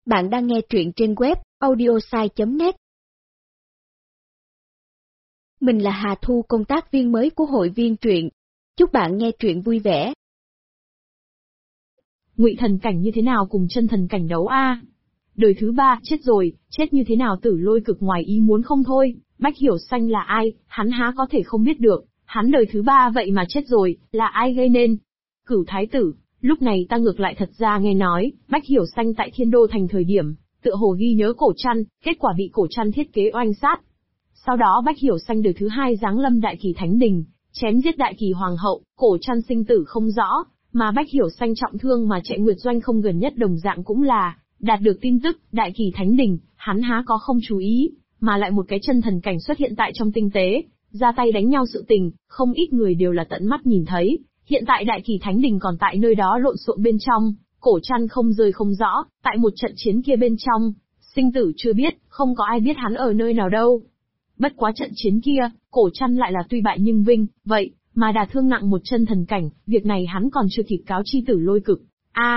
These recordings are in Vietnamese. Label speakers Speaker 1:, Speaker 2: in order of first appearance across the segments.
Speaker 1: Bạn đang nghe truyện trên web audiosai.net. Mình là Hà Thu, công tác viên mới của hội viên truyện. Chúc bạn nghe truyện vui vẻ.
Speaker 2: Ngụy thần cảnh như thế nào cùng chân thần cảnh đấu a? Đời thứ 3, chết rồi, chết như thế nào? Tử Lôi cực ngoài ý muốn không thôi. Bách Hiểu Xanh là ai, hắn há có thể không biết được. Hắn đời thứ 3 vậy mà chết rồi, là ai gây nên? Cửu thái tử. Lúc này ta ngược lại thật ra nghe nói, Bách Hiểu Xanh tại Thiên Đô thành thời điểm, tựa hồ ghi nhớ cổ trăn, kết quả bị cổ trăn thiết kế oanh sát. Sau đó Bách Hiểu Xanh đời thứ 2 giáng lâm Đại Kỳ Thánh Đình, chém giết Đại Kỳ Hoàng hậu, cổ trăn sinh tử không rõ, mà Bách Hiểu Xanh trọng thương mà chạy Nguyệt Doanh không gần nhất đồng dạng cũng là đạt được tin tức Đại Kỳ Thánh Đình, hắn há có không chú ý, mà lại một cái chân thần cảnh xuất hiện tại trong tinh tế, ra tay đánh nhau sự tình, không ít người đều là tận mắt nhìn thấy. Hiện tại Đại Kỳ Thánh Đình còn tại nơi đó lộn xộn bên trong, cổ trăn không rơi không rõ, tại một trận chiến kia bên trong, sinh tử chưa biết, không có ai biết hắn ở nơi nào đâu. Bất quá trận chiến kia, cổ trăn lại là tuy bại nhưng vinh, vậy mà đả thương nặng một chân thần cảnh, việc này hắn còn chưa kịp cáo chi Tử Lôi cực.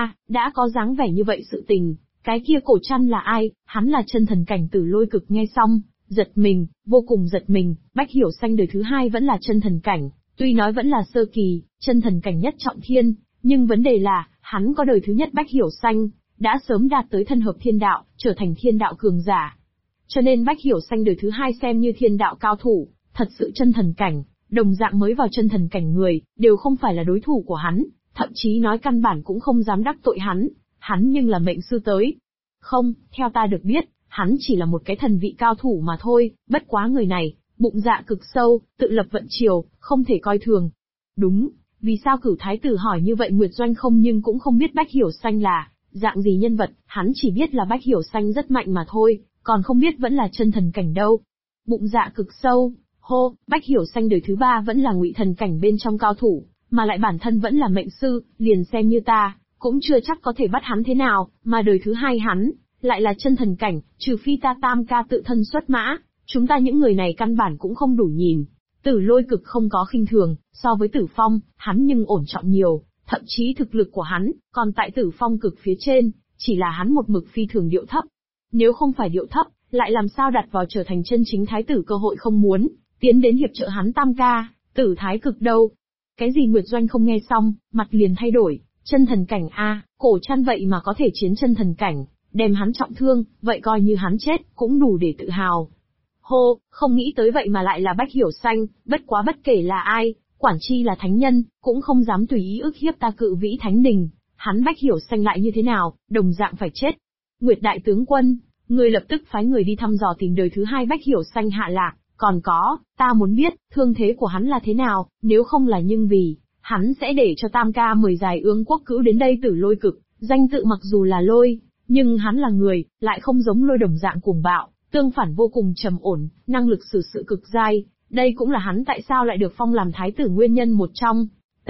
Speaker 2: Đã có dáng vẻ như vậy sự tình, cái kia cổ trăn là ai? Hắn là chân thần cảnh. Tử Lôi cực nghe xong, giật mình, vô cùng giật mình. Bách Hiểu Xanh đời thứ 2 vẫn là chân thần cảnh. Tuy nói vẫn là sơ kỳ, chân thần cảnh nhất trọng thiên, nhưng vấn đề là, hắn có đời thứ nhất Bách Hiểu Xanh, đã sớm đạt tới thân hợp thiên đạo, trở thành thiên đạo cường giả. Cho nên Bách Hiểu Xanh đời thứ 2 xem như thiên đạo cao thủ, thật sự chân thần cảnh, đồng dạng mới vào chân thần cảnh người, đều không phải là đối thủ của hắn, thậm chí nói căn bản cũng không dám đắc tội hắn nhưng là mệnh sư tới. Không, theo ta được biết, hắn chỉ là một cái thần vị cao thủ mà thôi, bất quá người này, bụng dạ cực sâu, tự lập vận triều, không thể coi thường. Đúng, vì sao Cửu thái tử hỏi như vậy? Nguyệt Doanh không nhưng cũng không biết Bách Hiểu Xanh là dạng gì nhân vật, hắn chỉ biết là Bách Hiểu Xanh rất mạnh mà thôi, còn không biết vẫn là chân thần cảnh đâu. Bụng dạ cực sâu, hô, Bách Hiểu Xanh đời thứ 3 vẫn là Ngụy thần cảnh bên trong cao thủ, mà lại bản thân vẫn là mệnh sư, liền xem như ta, cũng chưa chắc có thể bắt hắn thế nào, mà đời thứ 2 hắn lại là chân thần cảnh, trừ phi ta Tam ca tự thân xuất mã. Chúng ta những người này căn bản cũng không đủ nhìn. Tử Lôi cực không có khinh thường, so với Tử Phong, hắn nhưng ổn trọng nhiều, thậm chí thực lực của hắn, còn tại Tử Phong cực phía trên, chỉ là hắn một mực phi thường điệu thấp. Nếu không phải điệu thấp, lại làm sao đặt vào trở thành chân chính thái tử cơ hội không muốn, tiến đến hiệp trợ hắn Tam ca, Tử Thái cực đâu. Cái gì? Nguyệt Doanh không nghe xong, mặt liền thay đổi, chân thần cảnh cổ trăn vậy mà có thể chiến chân thần cảnh, đem hắn trọng thương, vậy coi như hắn chết, cũng đủ để tự hào. Hô, không nghĩ tới vậy mà lại là Bách Hiểu Xanh, bất quá bất kể là ai, quản chi là thánh nhân, cũng không dám tùy ý ức hiếp ta Cự Vĩ Thánh Đình, hắn Bách Hiểu Xanh lại như thế nào, đồng dạng phải chết. Nguyệt đại tướng quân, người lập tức phái người đi thăm dò tìm đời thứ 2 Bách Hiểu Xanh hạ lạc, còn có, ta muốn biết, thương thế của hắn là thế nào, nếu không là nhưng vì, hắn sẽ để cho Tam ca mời Dài Ương Quốc Cữu đến đây. Tử Lôi cực, danh tự mặc dù là lôi, nhưng hắn là người, lại không giống lôi đồng dạng cuồng bạo. Tương phản vô cùng trầm ổn, năng lực xử sự cực dai, đây cũng là hắn tại sao lại được phong làm thái tử nguyên nhân một trong.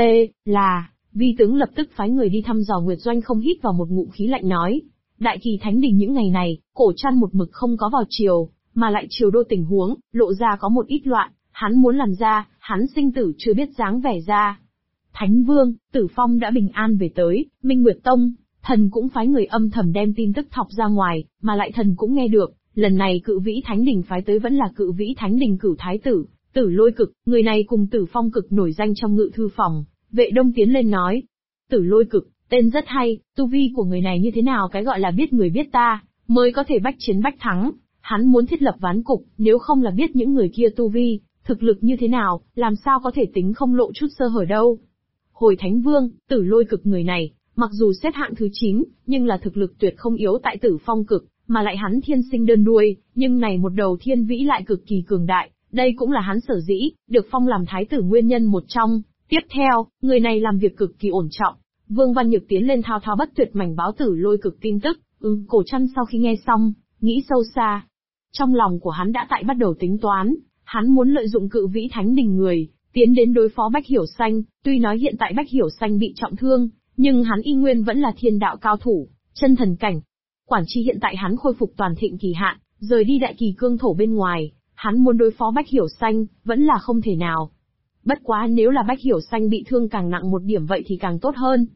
Speaker 2: Vi tướng lập tức phái người đi thăm dò. Nguyệt Doanh không hít vào một ngụm khí lạnh nói, Đại Kỳ Thánh Đình những ngày này, cổ trăn một mực không có vào triều, mà lại triều đô tình huống, lộ ra có một ít loạn, hắn muốn làm ra, hắn sinh tử chưa biết dáng vẻ ra. Thánh Vương, Tử Phong đã bình an về tới, Minh Nguyệt Tông, thần cũng phái người âm thầm đem tin tức thọc ra ngoài, mà lại thần cũng nghe được. Lần này Cự Vĩ Thánh Đình phái tới vẫn là Cự Vĩ Thánh Đình Cửu thái tử, Tử Lôi cực, người này cùng Tử Phong cực nổi danh trong ngự thư phòng. Vệ Đông tiến lên nói, Tử Lôi cực, tên rất hay, tu vi của người này như thế nào? Cái gọi là biết người biết ta, mới có thể bách chiến bách thắng. Hắn muốn thiết lập ván cục, nếu không là biết những người kia tu vi, thực lực như thế nào, làm sao có thể tính không lộ chút sơ hở đâu. Hồi Thánh Vương, Tử Lôi cực người này, mặc dù xếp hạng thứ 9, nhưng là thực lực tuyệt không yếu tại Tử Phong cực. Mà lại hắn thiên sinh đơn đuôi, nhưng này một đầu thiên vĩ lại cực kỳ cường đại, đây cũng là hắn sở dĩ, được phong làm thái tử nguyên nhân một trong. Tiếp theo, người này làm việc cực kỳ ổn trọng. Vương Văn Nhược tiến lên thao thao bất tuyệt mảnh báo Tử Lôi cực tin tức. Cổ trăn sau khi nghe xong, nghĩ sâu xa. Trong lòng của hắn đã tại bắt đầu tính toán, hắn muốn lợi dụng Cự Vĩ Thánh Đình người, tiến đến đối phó Bách Hiểu Xanh. Tuy nói hiện tại Bách Hiểu Xanh bị trọng thương, nhưng hắn y nguyên vẫn là thiên đạo cao thủ, chân thần cảnh. Quản chi hiện tại hắn khôi phục toàn thịnh kỳ hạn, rời đi Đại Kỳ cương thổ bên ngoài, hắn muốn đối phó Bách Hiểu Xanh, vẫn là không thể nào. Bất quá nếu là Bách Hiểu Xanh bị thương càng nặng một điểm vậy thì càng tốt hơn.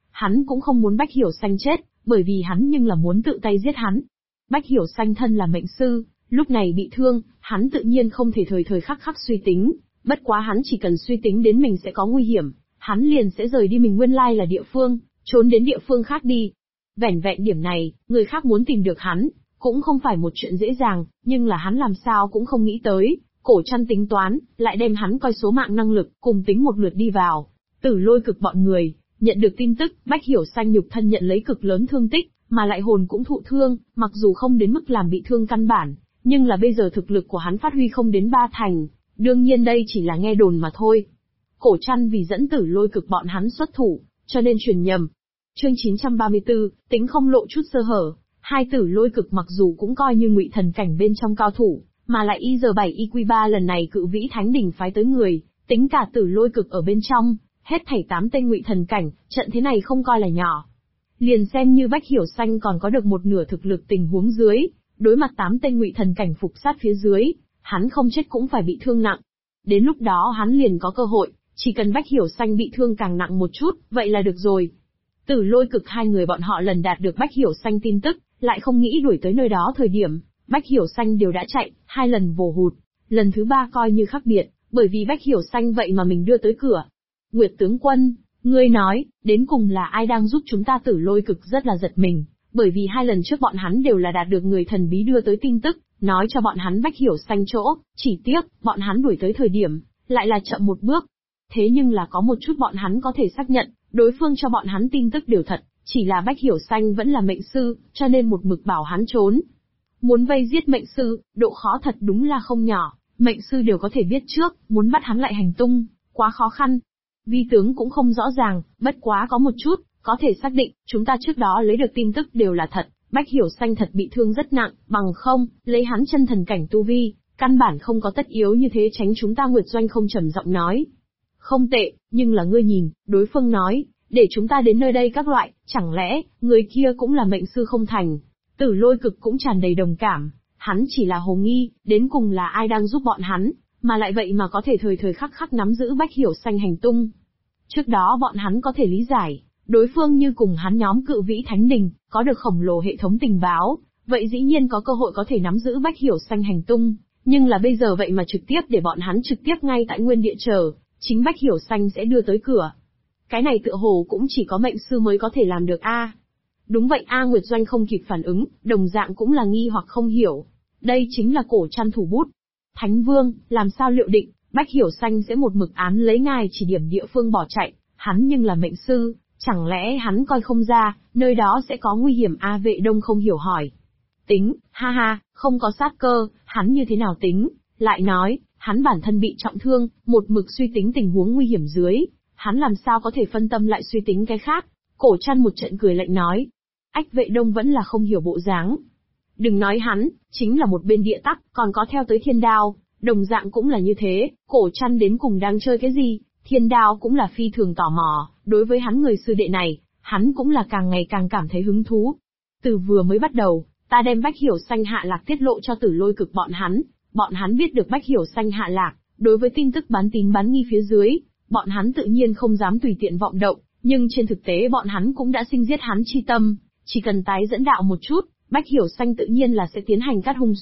Speaker 2: Hắn cũng không muốn Bách Hiểu Xanh chết, bởi vì hắn nhưng là muốn tự tay giết hắn. Bách Hiểu Xanh thân là mệnh sư, lúc này bị thương, hắn tự nhiên không thể thời thời khắc khắc suy tính, bất quá hắn chỉ cần suy tính đến mình sẽ có nguy hiểm, hắn liền sẽ rời đi mình nguyên lai là địa phương, trốn đến địa phương khác đi. Vẻn vẹn điểm này, người khác muốn tìm được hắn, cũng không phải một chuyện dễ dàng, nhưng là hắn làm sao cũng không nghĩ tới, Cổ Trăn tính toán, lại đem hắn coi số mạng năng lực, cùng tính một lượt đi vào. Tử Lôi Cực bọn người, nhận được tin tức, Bách Hiểu Xanh nhục thân nhận lấy cực lớn thương tích, mà lại hồn cũng thụ thương, mặc dù không đến mức làm bị thương căn bản, nhưng là bây giờ thực lực của hắn phát huy không đến 3 thành, đương nhiên đây chỉ là nghe đồn mà thôi. Cổ Trăn vì dẫn Tử Lôi Cực bọn hắn xuất thủ, cho nên truyền nhầm. Chương 934, tính không lộ chút sơ hở, hai Tử Lôi Cực mặc dù cũng coi như ngụy thần cảnh bên trong cao thủ, mà lại IZ7 IQ3 lần này Cự Vĩ Thánh Đỉnh phái tới người, tính cả Tử Lôi Cực ở bên trong, hết thảy 8 tên ngụy thần cảnh, trận thế này không coi là nhỏ. Liền xem như Bách Hiểu Xanh còn có được một nửa thực lực tình huống dưới, đối mặt 8 tên ngụy thần cảnh phục sát phía dưới, hắn không chết cũng phải bị thương nặng. Đến lúc đó hắn liền có cơ hội, chỉ cần Bách Hiểu Xanh bị thương càng nặng một chút, vậy là được rồi. Tử Lôi Cực hai người bọn họ lần đạt được Bách Hiểu Xanh tin tức, lại không nghĩ đuổi tới nơi đó thời điểm, Bách Hiểu Xanh đều đã chạy, 2 lần vồ hụt, lần thứ 3 coi như khác biệt, bởi vì Bách Hiểu Xanh vậy mà mình đưa tới cửa. Nguyệt tướng quân, ngươi nói, đến cùng là ai đang giúp chúng ta? Tử Lôi Cực rất là giật mình, bởi vì 2 lần trước bọn hắn đều là đạt được người thần bí đưa tới tin tức, nói cho bọn hắn Bách Hiểu Xanh chỗ, chỉ tiếc, bọn hắn đuổi tới thời điểm, lại là chậm một bước. Thế nhưng là có một chút bọn hắn có thể xác nhận, đối phương cho bọn hắn tin tức đều thật, chỉ là Bách Hiểu Xanh vẫn là mệnh sư, cho nên một mực bảo hắn trốn. Muốn vây giết mệnh sư, độ khó thật đúng là không nhỏ, mệnh sư đều có thể biết trước, muốn bắt hắn lại hành tung, quá khó khăn. Vi tướng cũng không rõ ràng, bất quá có một chút, có thể xác định, chúng ta trước đó lấy được tin tức đều là thật, Bách Hiểu Xanh thật bị thương rất nặng, bằng không, lấy hắn chân thần cảnh tu vi, căn bản không có tất yếu như thế tránh chúng ta. Nguyệt Doanh không trầm giọng nói. Không tệ, nhưng là ngươi nhìn, đối phương nói, để chúng ta đến nơi đây các loại, chẳng lẽ, người kia cũng là mệnh sư không thành? Tử Lôi Cực cũng tràn đầy đồng cảm, hắn chỉ là hồ nghi, đến cùng là ai đang giúp bọn hắn, mà lại vậy mà có thể thời thời khắc khắc nắm giữ Bách Hiểu Xanh hành tung. Trước đó bọn hắn có thể lý giải, đối phương như cùng hắn nhóm Cự Vĩ Thánh Đình, có được khổng lồ hệ thống tình báo, vậy dĩ nhiên có cơ hội có thể nắm giữ Bách Hiểu Xanh hành tung, nhưng là bây giờ vậy mà trực tiếp để bọn hắn trực tiếp ngay tại nguyên địa chờ, chính Bách Hiểu Xanh sẽ đưa tới cửa. Cái này tựa hồ cũng chỉ có mệnh sư mới có thể làm được a. Đúng vậy a. Nguyệt Doanh không kịp phản ứng, đồng dạng cũng là nghi hoặc không hiểu. Đây chính là Cổ Trăn thủ bút. Thánh Vương, làm sao liệu định, Bách Hiểu Xanh sẽ một mực án lấy ngài chỉ điểm địa phương bỏ chạy, hắn nhưng là mệnh sư, chẳng lẽ hắn coi không ra, nơi đó sẽ có nguy hiểm a? Vệ Đông không hiểu hỏi. Tính, ha ha, không có sát cơ, hắn như thế nào tính, lại nói, hắn bản thân bị trọng thương, một mực suy tính tình huống nguy hiểm dưới, hắn làm sao có thể phân tâm lại suy tính cái khác. Cổ Trăn một trận cười lạnh nói. Ách. Vệ Đông vẫn là không hiểu bộ dáng. Đừng nói hắn, chính là một bên địa tắc, còn có theo tới thiên đao, đồng dạng cũng là như thế. Cổ Trăn đến cùng đang chơi cái gì? Thiên đao cũng là phi thường tò mò, đối với hắn người sư đệ này, hắn cũng là càng ngày càng cảm thấy hứng thú. Từ vừa mới bắt đầu, ta đem Bách Hiểu Xanh hạ lạc tiết lộ cho Tử Lôi Cực bọn hắn biết được Bách Hiểu Xanh hạ lạc, đối với tin tức bán tín bán nghi phía dưới, bọn hắn tự nhiên không dám tùy tiện vọng động, nhưng trên thực tế bọn hắn cũng đã sinh giết hắn chi tâm, chỉ cần tái dẫn đạo một chút, Bách Hiểu Xanh tự nhiên là sẽ tiến hành cắt hung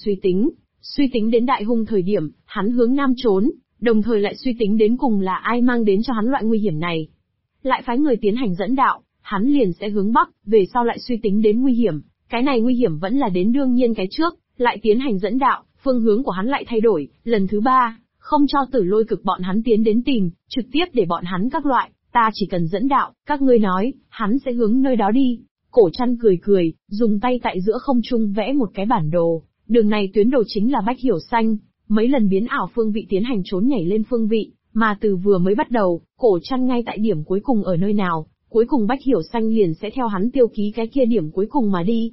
Speaker 2: suy tính đến đại hung thời điểm, hắn hướng nam trốn, đồng thời lại suy tính đến cùng là ai mang đến cho hắn loại nguy hiểm này. Lại phái người tiến hành dẫn đạo, hắn liền sẽ hướng bắc, về sau lại suy tính đến nguy hiểm, cái này nguy hiểm vẫn là đến đương nhiên cái trước, lại tiến hành dẫn đạo, phương hướng của hắn lại thay đổi, lần thứ 3, không cho Tử Lôi Cực bọn hắn tiến đến tìm, trực tiếp để bọn hắn các loại, ta chỉ cần dẫn đạo, các ngươi nói, hắn sẽ hướng nơi đó đi. Cổ Trăn cười cười, dùng tay tại giữa không trung vẽ một cái bản đồ, đường này tuyến đồ chính là Bách Hiểu Xanh, mấy lần biến ảo phương vị tiến hành trốn nhảy lên phương vị, mà từ vừa mới bắt đầu, Cổ Trăn ngay tại điểm cuối cùng ở nơi nào, cuối cùng Bách Hiểu Xanh liền sẽ theo hắn tiêu ký cái kia điểm cuối cùng mà đi.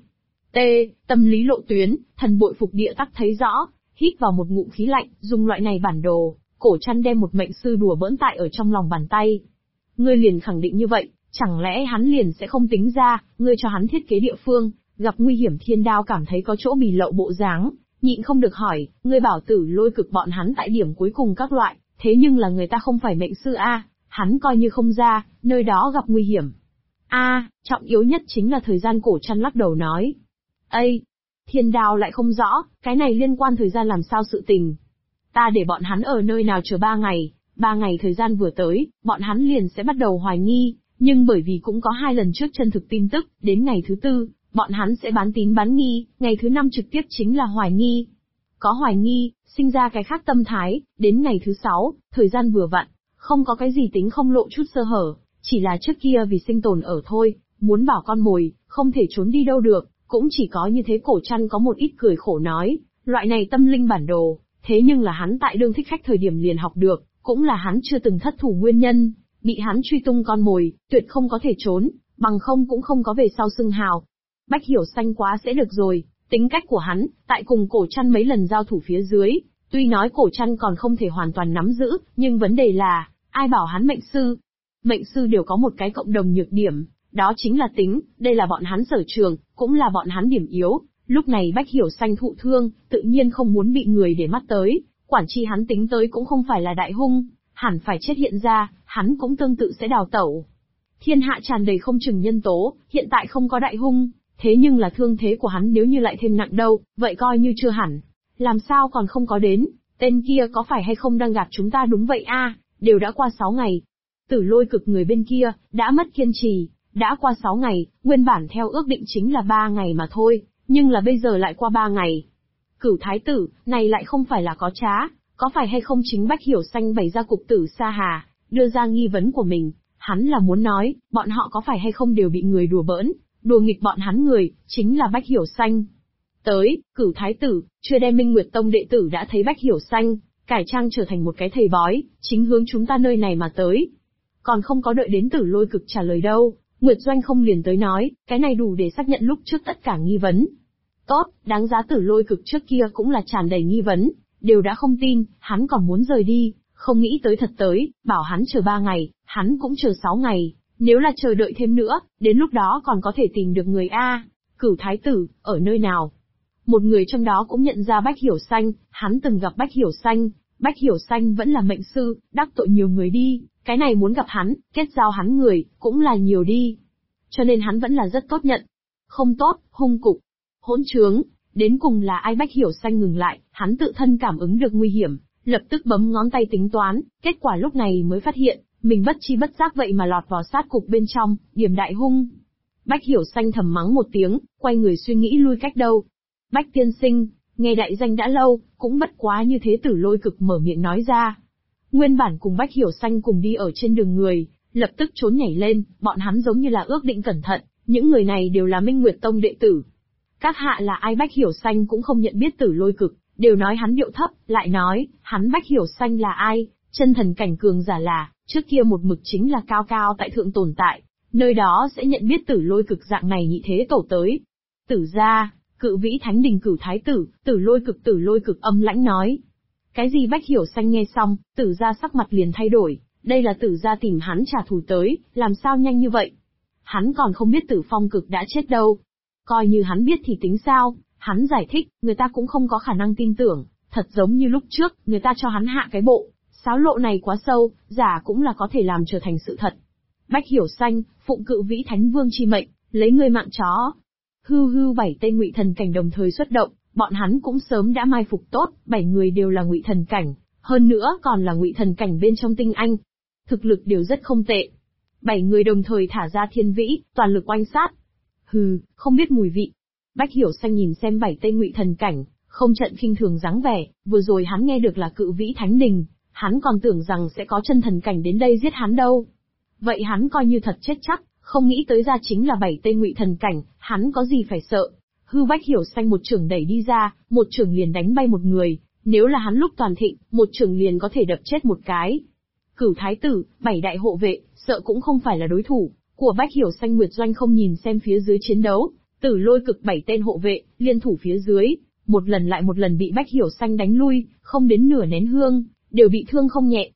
Speaker 2: Tâm lý lộ tuyến, thần bội phục địa tắc thấy rõ, hít vào một ngụm khí lạnh, dùng loại này bản đồ, Cổ Trăn đem một mệnh sư đùa bỡn tại ở trong lòng bàn tay. Ngươi liền khẳng định như vậy, chẳng lẽ hắn liền sẽ không tính ra, ngươi cho hắn thiết kế địa phương, gặp nguy hiểm thiên đao cảm thấy có chỗ bì lậu bộ dáng, nhịn không được hỏi, ngươi bảo Tử Lôi Cực bọn hắn tại điểm cuối cùng các loại, thế nhưng là người ta không phải mệnh sư a, hắn coi như không ra, nơi đó gặp nguy hiểm. Trọng yếu nhất chính là thời gian. Cổ Trăn lắc đầu nói. Ây, Thiên Đao lại không rõ, cái này liên quan thời gian làm sao sự tình. Ta để bọn hắn ở nơi nào chờ 3 ngày, 3 ngày thời gian vừa tới, bọn hắn liền sẽ bắt đầu hoài nghi, nhưng bởi vì cũng có 2 lần trước chân thực tin tức, đến ngày thứ 4, bọn hắn sẽ bán tín bán nghi, ngày thứ 5 trực tiếp chính là hoài nghi. Có hoài nghi, sinh ra cái khác tâm thái, đến ngày thứ 6, thời gian vừa vặn, không có cái gì tính không lộ chút sơ hở, chỉ là trước kia vì sinh tồn ở thôi, muốn bảo con mồi, không thể trốn đi đâu được, cũng chỉ có như thế. Cổ Trăn có một ít cười khổ nói, loại này tâm linh bản đồ, thế nhưng là hắn tại đương thích khách thời điểm liền học được, cũng là hắn chưa từng thất thủ nguyên nhân, bị hắn truy tung con mồi, tuyệt không có thể trốn, bằng không cũng không có về sau xưng hào. Bách Hiểu Xanh quá sẽ được rồi, tính cách của hắn, tại cùng Cổ Trăn mấy lần giao thủ phía dưới, tuy nói Cổ Trăn còn không thể hoàn toàn nắm giữ, nhưng vấn đề là, ai bảo hắn mệnh sư? Mệnh sư đều có một cái cộng đồng nhược điểm, đó chính là tính, đây là bọn hắn sở trường, cũng là bọn hắn điểm yếu. Lúc này Bách Hiểu Xanh thụ thương, tự nhiên không muốn bị người để mắt tới, quản chi hắn tính tới cũng không phải là đại hung, hẳn phải chết hiện ra, hắn cũng tương tự sẽ đào tẩu. Thiên hạ tràn đầy không chừng nhân tố, hiện tại không có đại hung, thế nhưng là thương thế của hắn nếu như lại thêm nặng đâu, vậy coi như chưa hẳn. Làm sao còn không có đến, tên kia có phải hay không đang gạt chúng ta? Đúng vậy đều đã qua 6 ngày. Tử Lôi Cực người bên kia, đã mất kiên trì, đã qua 6 ngày, nguyên bản theo ước định chính là 3 ngày mà thôi, nhưng là bây giờ lại qua 3 ngày. Cửu thái tử, này lại không phải là có trá, có phải hay không chính Bách Hiểu Xanh bày ra cục tử sa hà, đưa ra nghi vấn của mình, hắn là muốn nói, bọn họ có phải hay không đều bị người đùa bỡn, đùa nghịch bọn hắn người, chính là Bách Hiểu Xanh. Tới, Cửu thái tử, chưa đem Minh Nguyệt Tông đệ tử đã thấy Bách Hiểu Xanh, cải trang trở thành một cái thầy bói, chính hướng chúng ta nơi này mà tới. Còn không có đợi đến Tử Lôi Cực trả lời đâu, Nguyệt Doanh không liền tới nói, cái này đủ để xác nhận lúc trước tất cả nghi vấn. Tốt, đáng giá. Tử Lôi Cực trước kia cũng là tràn đầy nghi vấn, đều đã không tin, hắn còn muốn rời đi, không nghĩ tới thật tới, bảo hắn chờ 3 ngày, hắn cũng chờ 6 ngày, nếu là chờ đợi thêm nữa, đến lúc đó còn có thể tìm được người Cửu thái tử, ở nơi nào? Một người trong đó cũng nhận ra Bách Hiểu Xanh, hắn từng gặp Bách Hiểu Xanh, Bách Hiểu Xanh vẫn là mệnh sư, đắc tội nhiều người đi, cái này muốn gặp hắn, kết giao hắn người, cũng là nhiều đi. Cho nên hắn vẫn là rất tốt nhận. Không tốt, hung cục, hỗn trướng, đến cùng là ai? Bách Hiểu Xanh ngừng lại, hắn tự thân cảm ứng được nguy hiểm, lập tức bấm ngón tay tính toán, kết quả lúc này mới phát hiện, mình bất chi bất giác vậy mà lọt vào sát cục bên trong, điểm đại hung. Bách Hiểu Xanh thầm mắng một tiếng, quay người suy nghĩ lui cách đâu. Bách tiên sinh, nghe đại danh đã lâu, cũng bất quá như thế. Tử Lôi Cực mở miệng nói ra. Nguyên bản cùng Bách Hiểu Xanh cùng đi ở trên đường người, lập tức trốn nhảy lên, bọn hắn giống như là ước định cẩn thận, những người này đều là Minh Nguyệt Tông đệ tử. Các hạ là ai? Bách Hiểu Xanh cũng không nhận biết Tử Lôi Cực, đều nói hắn điệu thấp, lại nói, hắn Bách Hiểu Xanh là ai? Chân thần cảnh cường giả là, trước kia một mực chính là cao cao tại thượng tồn tại, nơi đó sẽ nhận biết Tử Lôi Cực dạng này nhị thế tổ tới. Tử gia, Cự Vĩ Thánh Đình Cửu thái tử, Tử Lôi Cực âm lãnh nói. Cái gì? Bách Hiểu Xanh nghe xong, Tử gia sắc mặt liền thay đổi, đây là Tử gia tìm hắn trả thù tới, làm sao nhanh như vậy? Hắn còn không biết Tử Phong Cực đã chết đâu. Coi như hắn biết thì tính sao, hắn giải thích, người ta cũng không có khả năng tin tưởng, thật giống như lúc trước, người ta cho hắn hạ cái bộ, xáo lộ này quá sâu, giả cũng là có thể làm trở thành sự thật. Bách Hiểu Xanh, phụng Cự Vĩ Thánh Vương chi mệnh, lấy ngươi mạng chó. Hưu 7 tên Ngụy Thần cảnh đồng thời xuất động, bọn hắn cũng sớm đã mai phục tốt, 7 người đều là Ngụy Thần cảnh, hơn nữa còn là Ngụy Thần cảnh bên trong tinh anh. Thực lực đều rất không tệ. 7 người đồng thời thả ra thiên vĩ, toàn lực oanh sát. Không biết mùi vị. Bách Hiểu Xanh nhìn xem 7 tên Ngụy Thần cảnh, không trận khinh thường dáng vẻ, vừa rồi hắn nghe được là Cự Vĩ Thánh Đình, hắn còn tưởng rằng sẽ có chân thần cảnh đến đây giết hắn đâu. Vậy hắn coi như thật chết chắc, không nghĩ tới ra chính là 7 tên Ngụy Thần cảnh, hắn có gì phải sợ. Bách Hiểu Xanh một chưởng đẩy đi ra, một chưởng liền đánh bay một người, nếu là hắn lúc toàn thịnh, một chưởng liền có thể đập chết một cái. Cửu thái tử, 7 đại hộ vệ, sợ cũng không phải là đối thủ của Bách Hiểu Xanh. Nguyệt Doanh không nhìn xem phía dưới chiến đấu, Tử Lôi Cực 7 tên hộ vệ, liên thủ phía dưới, một lần lại một lần bị Bách Hiểu Xanh đánh lui, không đến nửa nén hương, đều bị thương không nhẹ.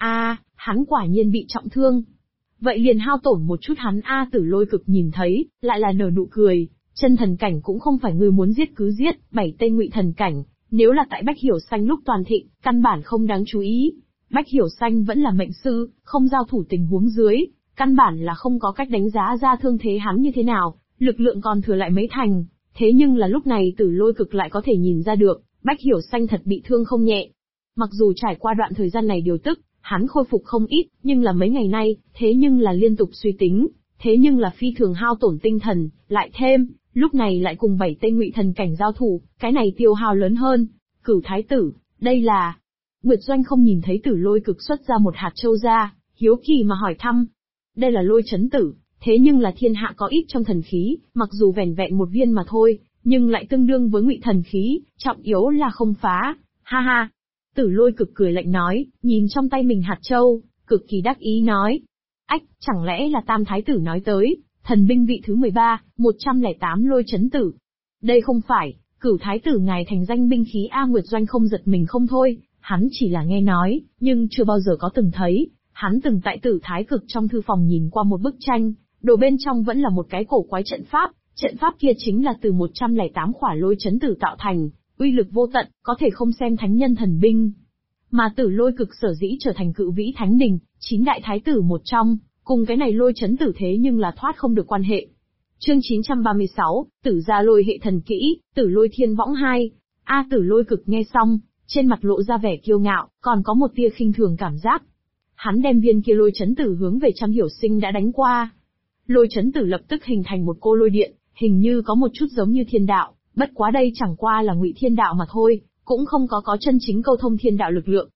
Speaker 2: Hắn quả nhiên bị trọng thương. Vậy liền hao tổn một chút hắn Tử Lôi Cực nhìn thấy, lại là nở nụ cười, chân thần cảnh cũng không phải người muốn giết cứ giết, 7 tên Ngụy Thần cảnh, nếu là tại Bách Hiểu Xanh lúc toàn thịnh, căn bản không đáng chú ý. Bách Hiểu Xanh vẫn là mệnh sư, không giao thủ tình huống dưới, căn bản là không có cách đánh giá ra thương thế hắn như thế nào, lực lượng còn thừa lại mấy thành. Thế nhưng là lúc này Tử Lôi Cực lại có thể nhìn ra được, Bách Hiểu Xanh thật bị thương không nhẹ. Mặc dù trải qua đoạn thời gian này điều tức, hắn khôi phục không ít, nhưng là mấy ngày nay, thế nhưng là liên tục suy tính, thế nhưng là phi thường hao tổn tinh thần, lại thêm, lúc này lại cùng 7 tên ngụy thần cảnh giao thủ, cái này tiêu hao lớn hơn. Cửu Thái Tử, đây là... Nguyệt Doanh không nhìn thấy Tử Lôi Cực xuất ra một hạt châu ra, hiếu kỳ mà hỏi thăm. Đây là lôi chấn tử, thế nhưng là thiên hạ có ít trong thần khí, mặc dù vẻn vẹn một viên mà thôi, nhưng lại tương đương với ngụy thần khí, trọng yếu là không phá. Ha ha. Tử Lôi Cực cười lạnh nói, nhìn trong tay mình hạt châu, cực kỳ đắc ý nói. Ách, chẳng lẽ là Tam Thái Tử nói tới, thần binh vị thứ 13, 108 lôi chấn tử. Đây không phải, Cửu Thái Tử ngài thành danh binh khí A. Nguyệt Doanh không giật mình không thôi, hắn chỉ là nghe nói, nhưng chưa bao giờ có từng thấy. Hắn từng tại Tử Thái Cực trong thư phòng nhìn qua một bức tranh, đồ bên trong vẫn là một cái cổ quái trận pháp kia chính là từ 108 khỏa lôi chấn tử tạo thành, uy lực vô tận, có thể không xem thánh nhân thần binh. Mà Tử Lôi Cực sở dĩ trở thành Cự Vĩ Thánh Đình, 9 đại thái tử một trong, cùng cái này lôi chấn tử thế nhưng là thoát không được quan hệ. Chương 936, Tử gia lôi hệ thần kỹ, Tử Lôi Thiên Võng 2. Tử Lôi Cực nghe xong, trên mặt lộ ra vẻ kiêu ngạo, còn có một tia khinh thường cảm giác. Hắn đem viên kia lôi chấn tử hướng về Trăm Hiểu Sinh đã đánh qua. Lôi chấn tử lập tức hình thành một cô lôi điện, hình như có một chút giống như thiên đạo, bất quá đây chẳng qua là ngụy thiên đạo mà thôi, cũng không có chân chính câu thông thiên đạo lực lượng.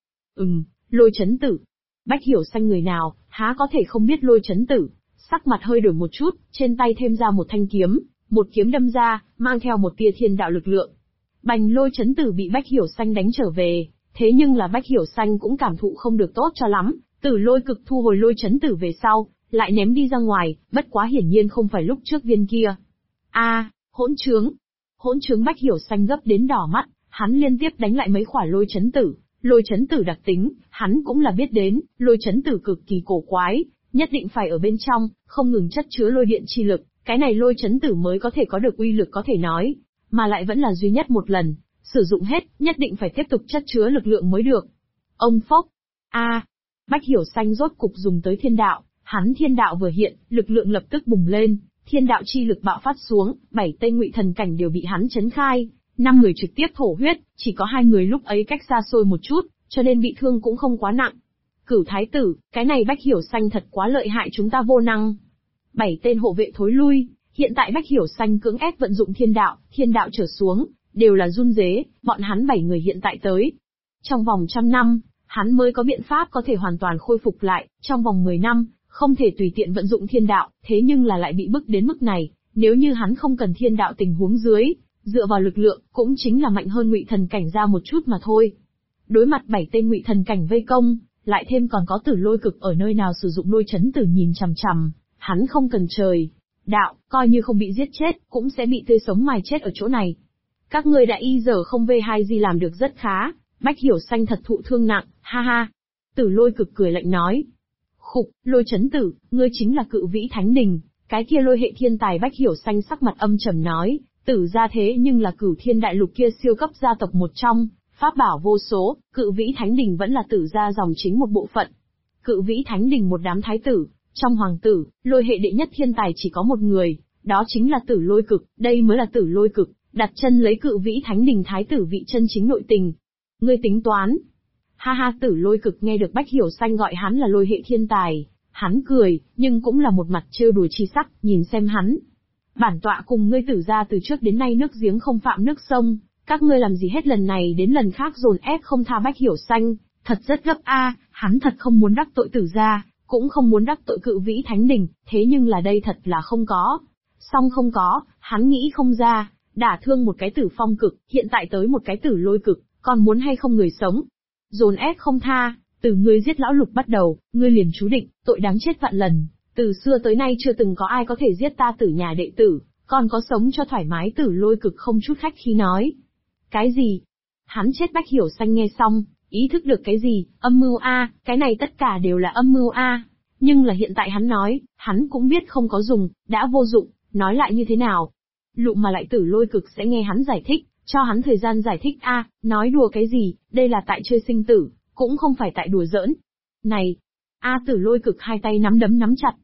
Speaker 2: Lôi chấn tử. Bách Hiểu Xanh người nào, há có thể không biết lôi chấn tử, sắc mặt hơi đổi một chút, trên tay thêm ra một thanh kiếm, một kiếm đâm ra, mang theo một tia thiên đạo lực lượng. Bành lôi chấn tử bị Bách Hiểu Xanh đánh trở về, thế nhưng là Bách Hiểu Xanh cũng cảm thụ không được tốt cho lắm, Tử Lôi Cực thu hồi lôi chấn tử về sau, lại ném đi ra ngoài, bất quá hiển nhiên không phải lúc trước viên kia. Hỗn trướng! Hỗn trướng Bách Hiểu Xanh gấp đến đỏ mắt, hắn liên tiếp đánh lại mấy khỏa lôi chấn tử. Lôi chấn tử đặc tính, hắn cũng là biết đến, lôi chấn tử cực kỳ cổ quái, nhất định phải ở bên trong, không ngừng chất chứa lôi điện chi lực, cái này lôi chấn tử mới có thể có được uy lực có thể nói, mà lại vẫn là duy nhất một lần, sử dụng hết, nhất định phải tiếp tục chất chứa lực lượng mới được. Ông phốc! Bách Hiểu Xanh rốt cục dùng tới thiên đạo, hắn thiên đạo vừa hiện, lực lượng lập tức bùng lên, thiên đạo chi lực bạo phát xuống, 7 tên ngụy thần cảnh đều bị hắn chấn khai, 5 người trực tiếp thổ huyết, chỉ có 2 người lúc ấy cách xa xôi một chút, cho nên bị thương cũng không quá nặng. Cửu Thái Tử, cái này Bách Hiểu Xanh thật quá lợi hại, chúng ta vô năng. 7 tên hộ vệ thối lui, hiện tại Bách Hiểu Xanh cưỡng ép vận dụng thiên đạo trở xuống, đều là run rế, bọn hắn 7 người hiện tại tới. Trong vòng 100 năm, hắn mới có biện pháp có thể hoàn toàn khôi phục lại, trong vòng 10 năm, không thể tùy tiện vận dụng thiên đạo, thế nhưng là lại bị bức đến mức này, nếu như hắn không cần thiên đạo tình huống dưới, dựa vào lực lượng, cũng chính là mạnh hơn ngụy thần cảnh ra một chút mà thôi. Đối mặt 7 tên ngụy thần cảnh vây công, lại thêm còn có Tử Lôi Cực ở nơi nào sử dụng lôi chấn tử nhìn chằm chằm, hắn không cần trời đạo, coi như không bị giết chết, cũng sẽ bị tươi sống mài chết ở chỗ này. Các ngươi đã y giờ không V2 gì làm được rất khá, Bách Hiểu Xanh thật thụ thương nặng, ha ha. Tử Lôi Cực cười lạnh nói. Khục, lôi chấn tử, ngươi chính là Cự Vĩ Thánh Đình, cái kia lôi hệ thiên tài. Bách Hiểu Xanh sắc mặt âm trầm nói, Tử gia thế nhưng là Cửu Thiên Đại Lục kia siêu cấp gia tộc một trong, pháp bảo vô số, Cự Vĩ Thánh Đình vẫn là Tử gia dòng chính một bộ phận. Cự Vĩ Thánh Đình một đám thái tử, trong hoàng tử, lôi hệ đệ nhất thiên tài chỉ có một người, đó chính là Tử Lôi Cực, đây mới là Tử Lôi Cực, đặt chân lấy Cự Vĩ Thánh Đình thái tử vị chân chính nội tình. Ngươi tính toán? Ha ha. Tử Lôi Cực nghe được Bách Hiểu Xanh gọi hắn là lôi hệ thiên tài, hắn cười, nhưng cũng là một mặt trêu đùa chi sắc, nhìn xem hắn. Bản tọa cùng ngươi Tử gia từ trước đến nay nước giếng không phạm nước sông, các ngươi làm gì hết lần này đến lần khác dồn ép không tha. Bách Hiểu Xanh, thật rất gấp hắn thật không muốn đắc tội Tử gia, cũng không muốn đắc tội Cự Vĩ Thánh Đình, thế nhưng là đây thật là không có. Song không có, hắn nghĩ không ra, đả thương một cái Tử Phong Cực, hiện tại tới một cái Tử Lôi Cực, còn muốn hay không người sống. Dồn ép không tha, từ ngươi giết lão Lục bắt đầu, ngươi liền chú định, tội đáng chết vạn lần. Từ xưa tới nay chưa từng có ai có thể giết ta Tử nhà đệ tử, còn có sống cho thoải mái. Tử Lôi Cực không chút khách khí nói. Cái gì? Hắn chết. Bách Hiểu Xanh nghe xong, ý thức được cái gì, âm mưu cái này tất cả đều là âm mưu nhưng là hiện tại hắn nói, hắn cũng biết không có dùng, đã vô dụng, nói lại như thế nào? Lụ mà lại Tử Lôi Cực sẽ nghe hắn giải thích, cho hắn thời gian giải thích nói đùa cái gì, đây là tại chơi sinh tử, cũng không phải tại đùa giỡn. Này! Tử Lôi Cực hai tay nắm đấm nắm chặt,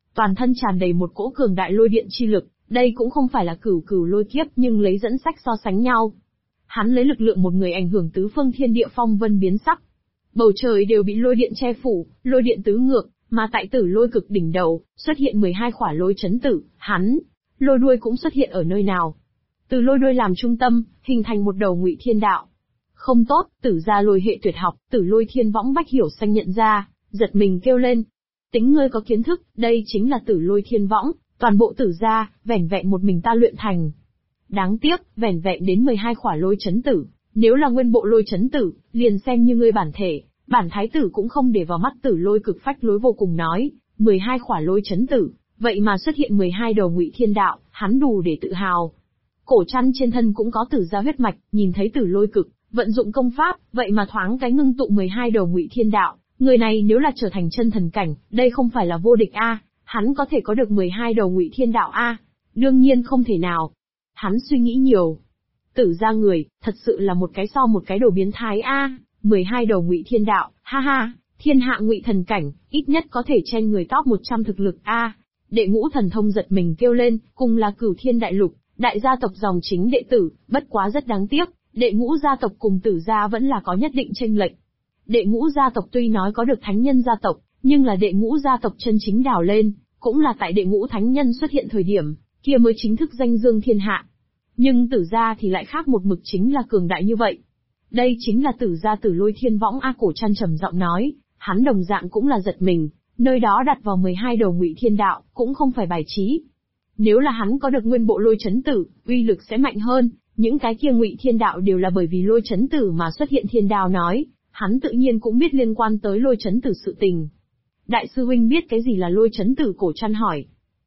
Speaker 2: toàn thân tràn đầy một cỗ cường đại lôi điện chi lực, đây cũng không phải là cửu cửu lôi kiếp nhưng lấy dẫn sách so sánh nhau. Hắn lấy lực lượng một người ảnh hưởng tứ phương thiên địa phong vân biến sắc. Bầu trời đều bị lôi điện che phủ, lôi điện tứ ngược, mà tại tử lôi cực đỉnh đầu, xuất hiện 12 khỏa lôi chấn tử, hắn, lôi đuôi cũng xuất hiện ở nơi nào. Từ lôi đuôi làm trung tâm, hình thành một đầu ngụy thiên đạo. Không tốt, tử gia lôi hệ tuyệt học, tử lôi thiên võng Bách Hiểu Xanh nhận ra, giật mình kêu lên. Tính ngươi có kiến thức, đây chính là tử lôi thiên võng, toàn bộ tử gia, vẻn vẹn một mình ta luyện thành. Đáng tiếc, vẻn vẹn đến 12 khỏa lôi chấn tử, nếu là nguyên bộ lôi chấn tử, liền xem như ngươi bản thể, bản thái tử cũng không để vào mắt. Tử lôi cực phách lối vô cùng nói, 12 khỏa lôi chấn tử, vậy mà xuất hiện 12 đầu ngụy thiên đạo, hắn đủ để tự hào. Cổ chăn trên thân cũng có tử gia huyết mạch, nhìn thấy tử lôi cực, vận dụng công pháp, vậy mà thoáng cái ngưng tụ 12 đầu ngụy thiên đạo, người này nếu là trở thành chân thần cảnh, đây không phải là vô địch a, hắn có thể có được 12 đầu ngụy thiên đạo a? Đương nhiên không thể nào. Hắn suy nghĩ nhiều. Tử gia người, thật sự là một cái so một cái đồ biến thái a, 12 đầu ngụy thiên đạo, ha ha, thiên hạ ngụy thần cảnh, ít nhất có thể chen người top 100 thực lực a. Đệ Ngũ Thần Thông giật mình kêu lên, cùng là Cửu Thiên đại lục, đại gia tộc dòng chính đệ tử, bất quá rất đáng tiếc, Đệ Ngũ gia tộc cùng Tử gia vẫn là có nhất định chênh lệch. Đệ Ngũ gia tộc tuy nói có được thánh nhân gia tộc, nhưng là Đệ Ngũ gia tộc chân chính đào lên, cũng là tại Đệ Ngũ thánh nhân xuất hiện thời điểm, kia mới chính thức danh dương thiên hạ. Nhưng Tử gia thì lại khác một mực, chính là cường đại như vậy. Đây chính là Tử gia Tử Lôi Thiên Võng a. Cổ Trăn trầm giọng nói, hắn đồng dạng cũng là giật mình, nơi đó đặt vào 12 đầu ngụy thiên đạo, cũng không phải bài trí. Nếu là hắn có được nguyên bộ lôi chấn tử, uy lực sẽ mạnh hơn, những cái kia ngụy thiên đạo đều là bởi vì lôi chấn tử mà xuất hiện. Thiên Đao nói, hắn tự nhiên cũng biết liên quan tới lôi chấn tử sự tình. Đại sư huynh biết cái gì là lôi chấn tử? Cổ Trăn hỏi.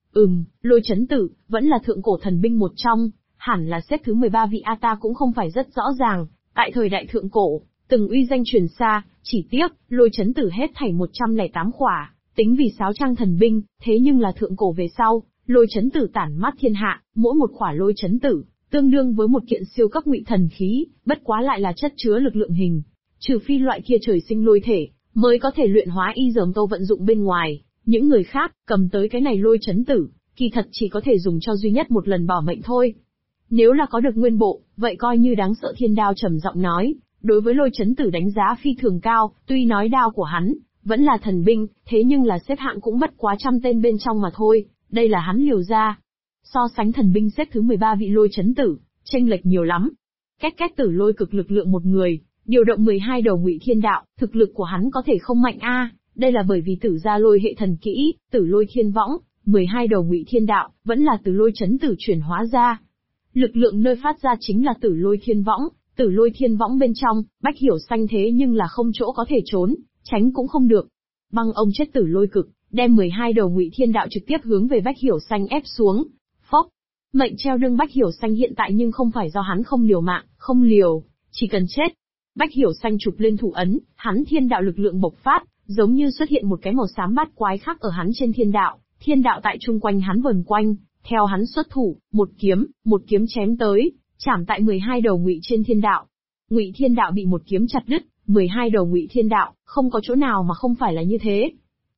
Speaker 2: Lôi chấn tử, vẫn là thượng cổ thần binh một trong, hẳn là xếp thứ 13 vị a, ta cũng không phải rất rõ ràng, tại thời đại thượng cổ, từng uy danh truyền xa, chỉ tiếc, lôi chấn tử hết thảy 108 khỏa, tính vì sáo trang thần binh, thế nhưng là thượng cổ về sau, lôi chấn tử tản mát thiên hạ, mỗi một khỏa lôi chấn tử, tương đương với một kiện siêu cấp ngụy thần khí, bất quá lại là chất chứa lực lượng hình. Trừ phi loại kia trời sinh lôi thể, mới có thể luyện hóa y dởm câu vận dụng bên ngoài, những người khác, cầm tới cái này lôi chấn tử, kỳ thật chỉ có thể dùng cho duy nhất một lần bảo mệnh thôi. Nếu là có được nguyên bộ, vậy coi như đáng sợ. Thiên Đao trầm giọng nói, đối với lôi chấn tử đánh giá phi thường cao, tuy nói đao của hắn, vẫn là thần binh, thế nhưng là xếp hạng cũng bất quá trăm tên bên trong mà thôi, đây là hắn liều ra. So sánh thần binh xếp thứ 13 vị lôi chấn tử, chênh lệch nhiều lắm. Két Tử Lôi cực lực lượng một người, điều động 12 đầu ngụy thiên đạo, thực lực của hắn có thể không mạnh a, đây là bởi vì Tử gia lôi hệ thần kỹ, Tử Lôi Thiên Võng, 12 đầu ngụy thiên đạo, vẫn là từ lôi chấn tử chuyển hóa ra. Lực lượng nơi phát ra chính là Tử Lôi Thiên Võng, Tử Lôi Thiên Võng bên trong, Bách Hiểu Xanh thế nhưng là không chỗ có thể trốn, tránh cũng không được. Băng ông chết Tử Lôi cực, đem 12 đầu ngụy thiên đạo trực tiếp hướng về Bách Hiểu Xanh ép xuống. Phốc, mệnh treo đương Bách Hiểu Xanh hiện tại nhưng không phải do hắn không liều mạng, không liều, chỉ cần chết. Bách Hiểu Xanh chụp lên thủ ấn, hắn thiên đạo lực lượng bộc phát, giống như xuất hiện một cái màu xám bát quái khác ở hắn trên thiên đạo tại chung quanh hắn vần quanh, theo hắn xuất thủ, một kiếm chém tới, chảm tại 12 đầu ngụy trên thiên đạo. Ngụy thiên đạo bị một kiếm chặt đứt, 12 đầu ngụy thiên đạo, không có chỗ nào mà không phải là như thế.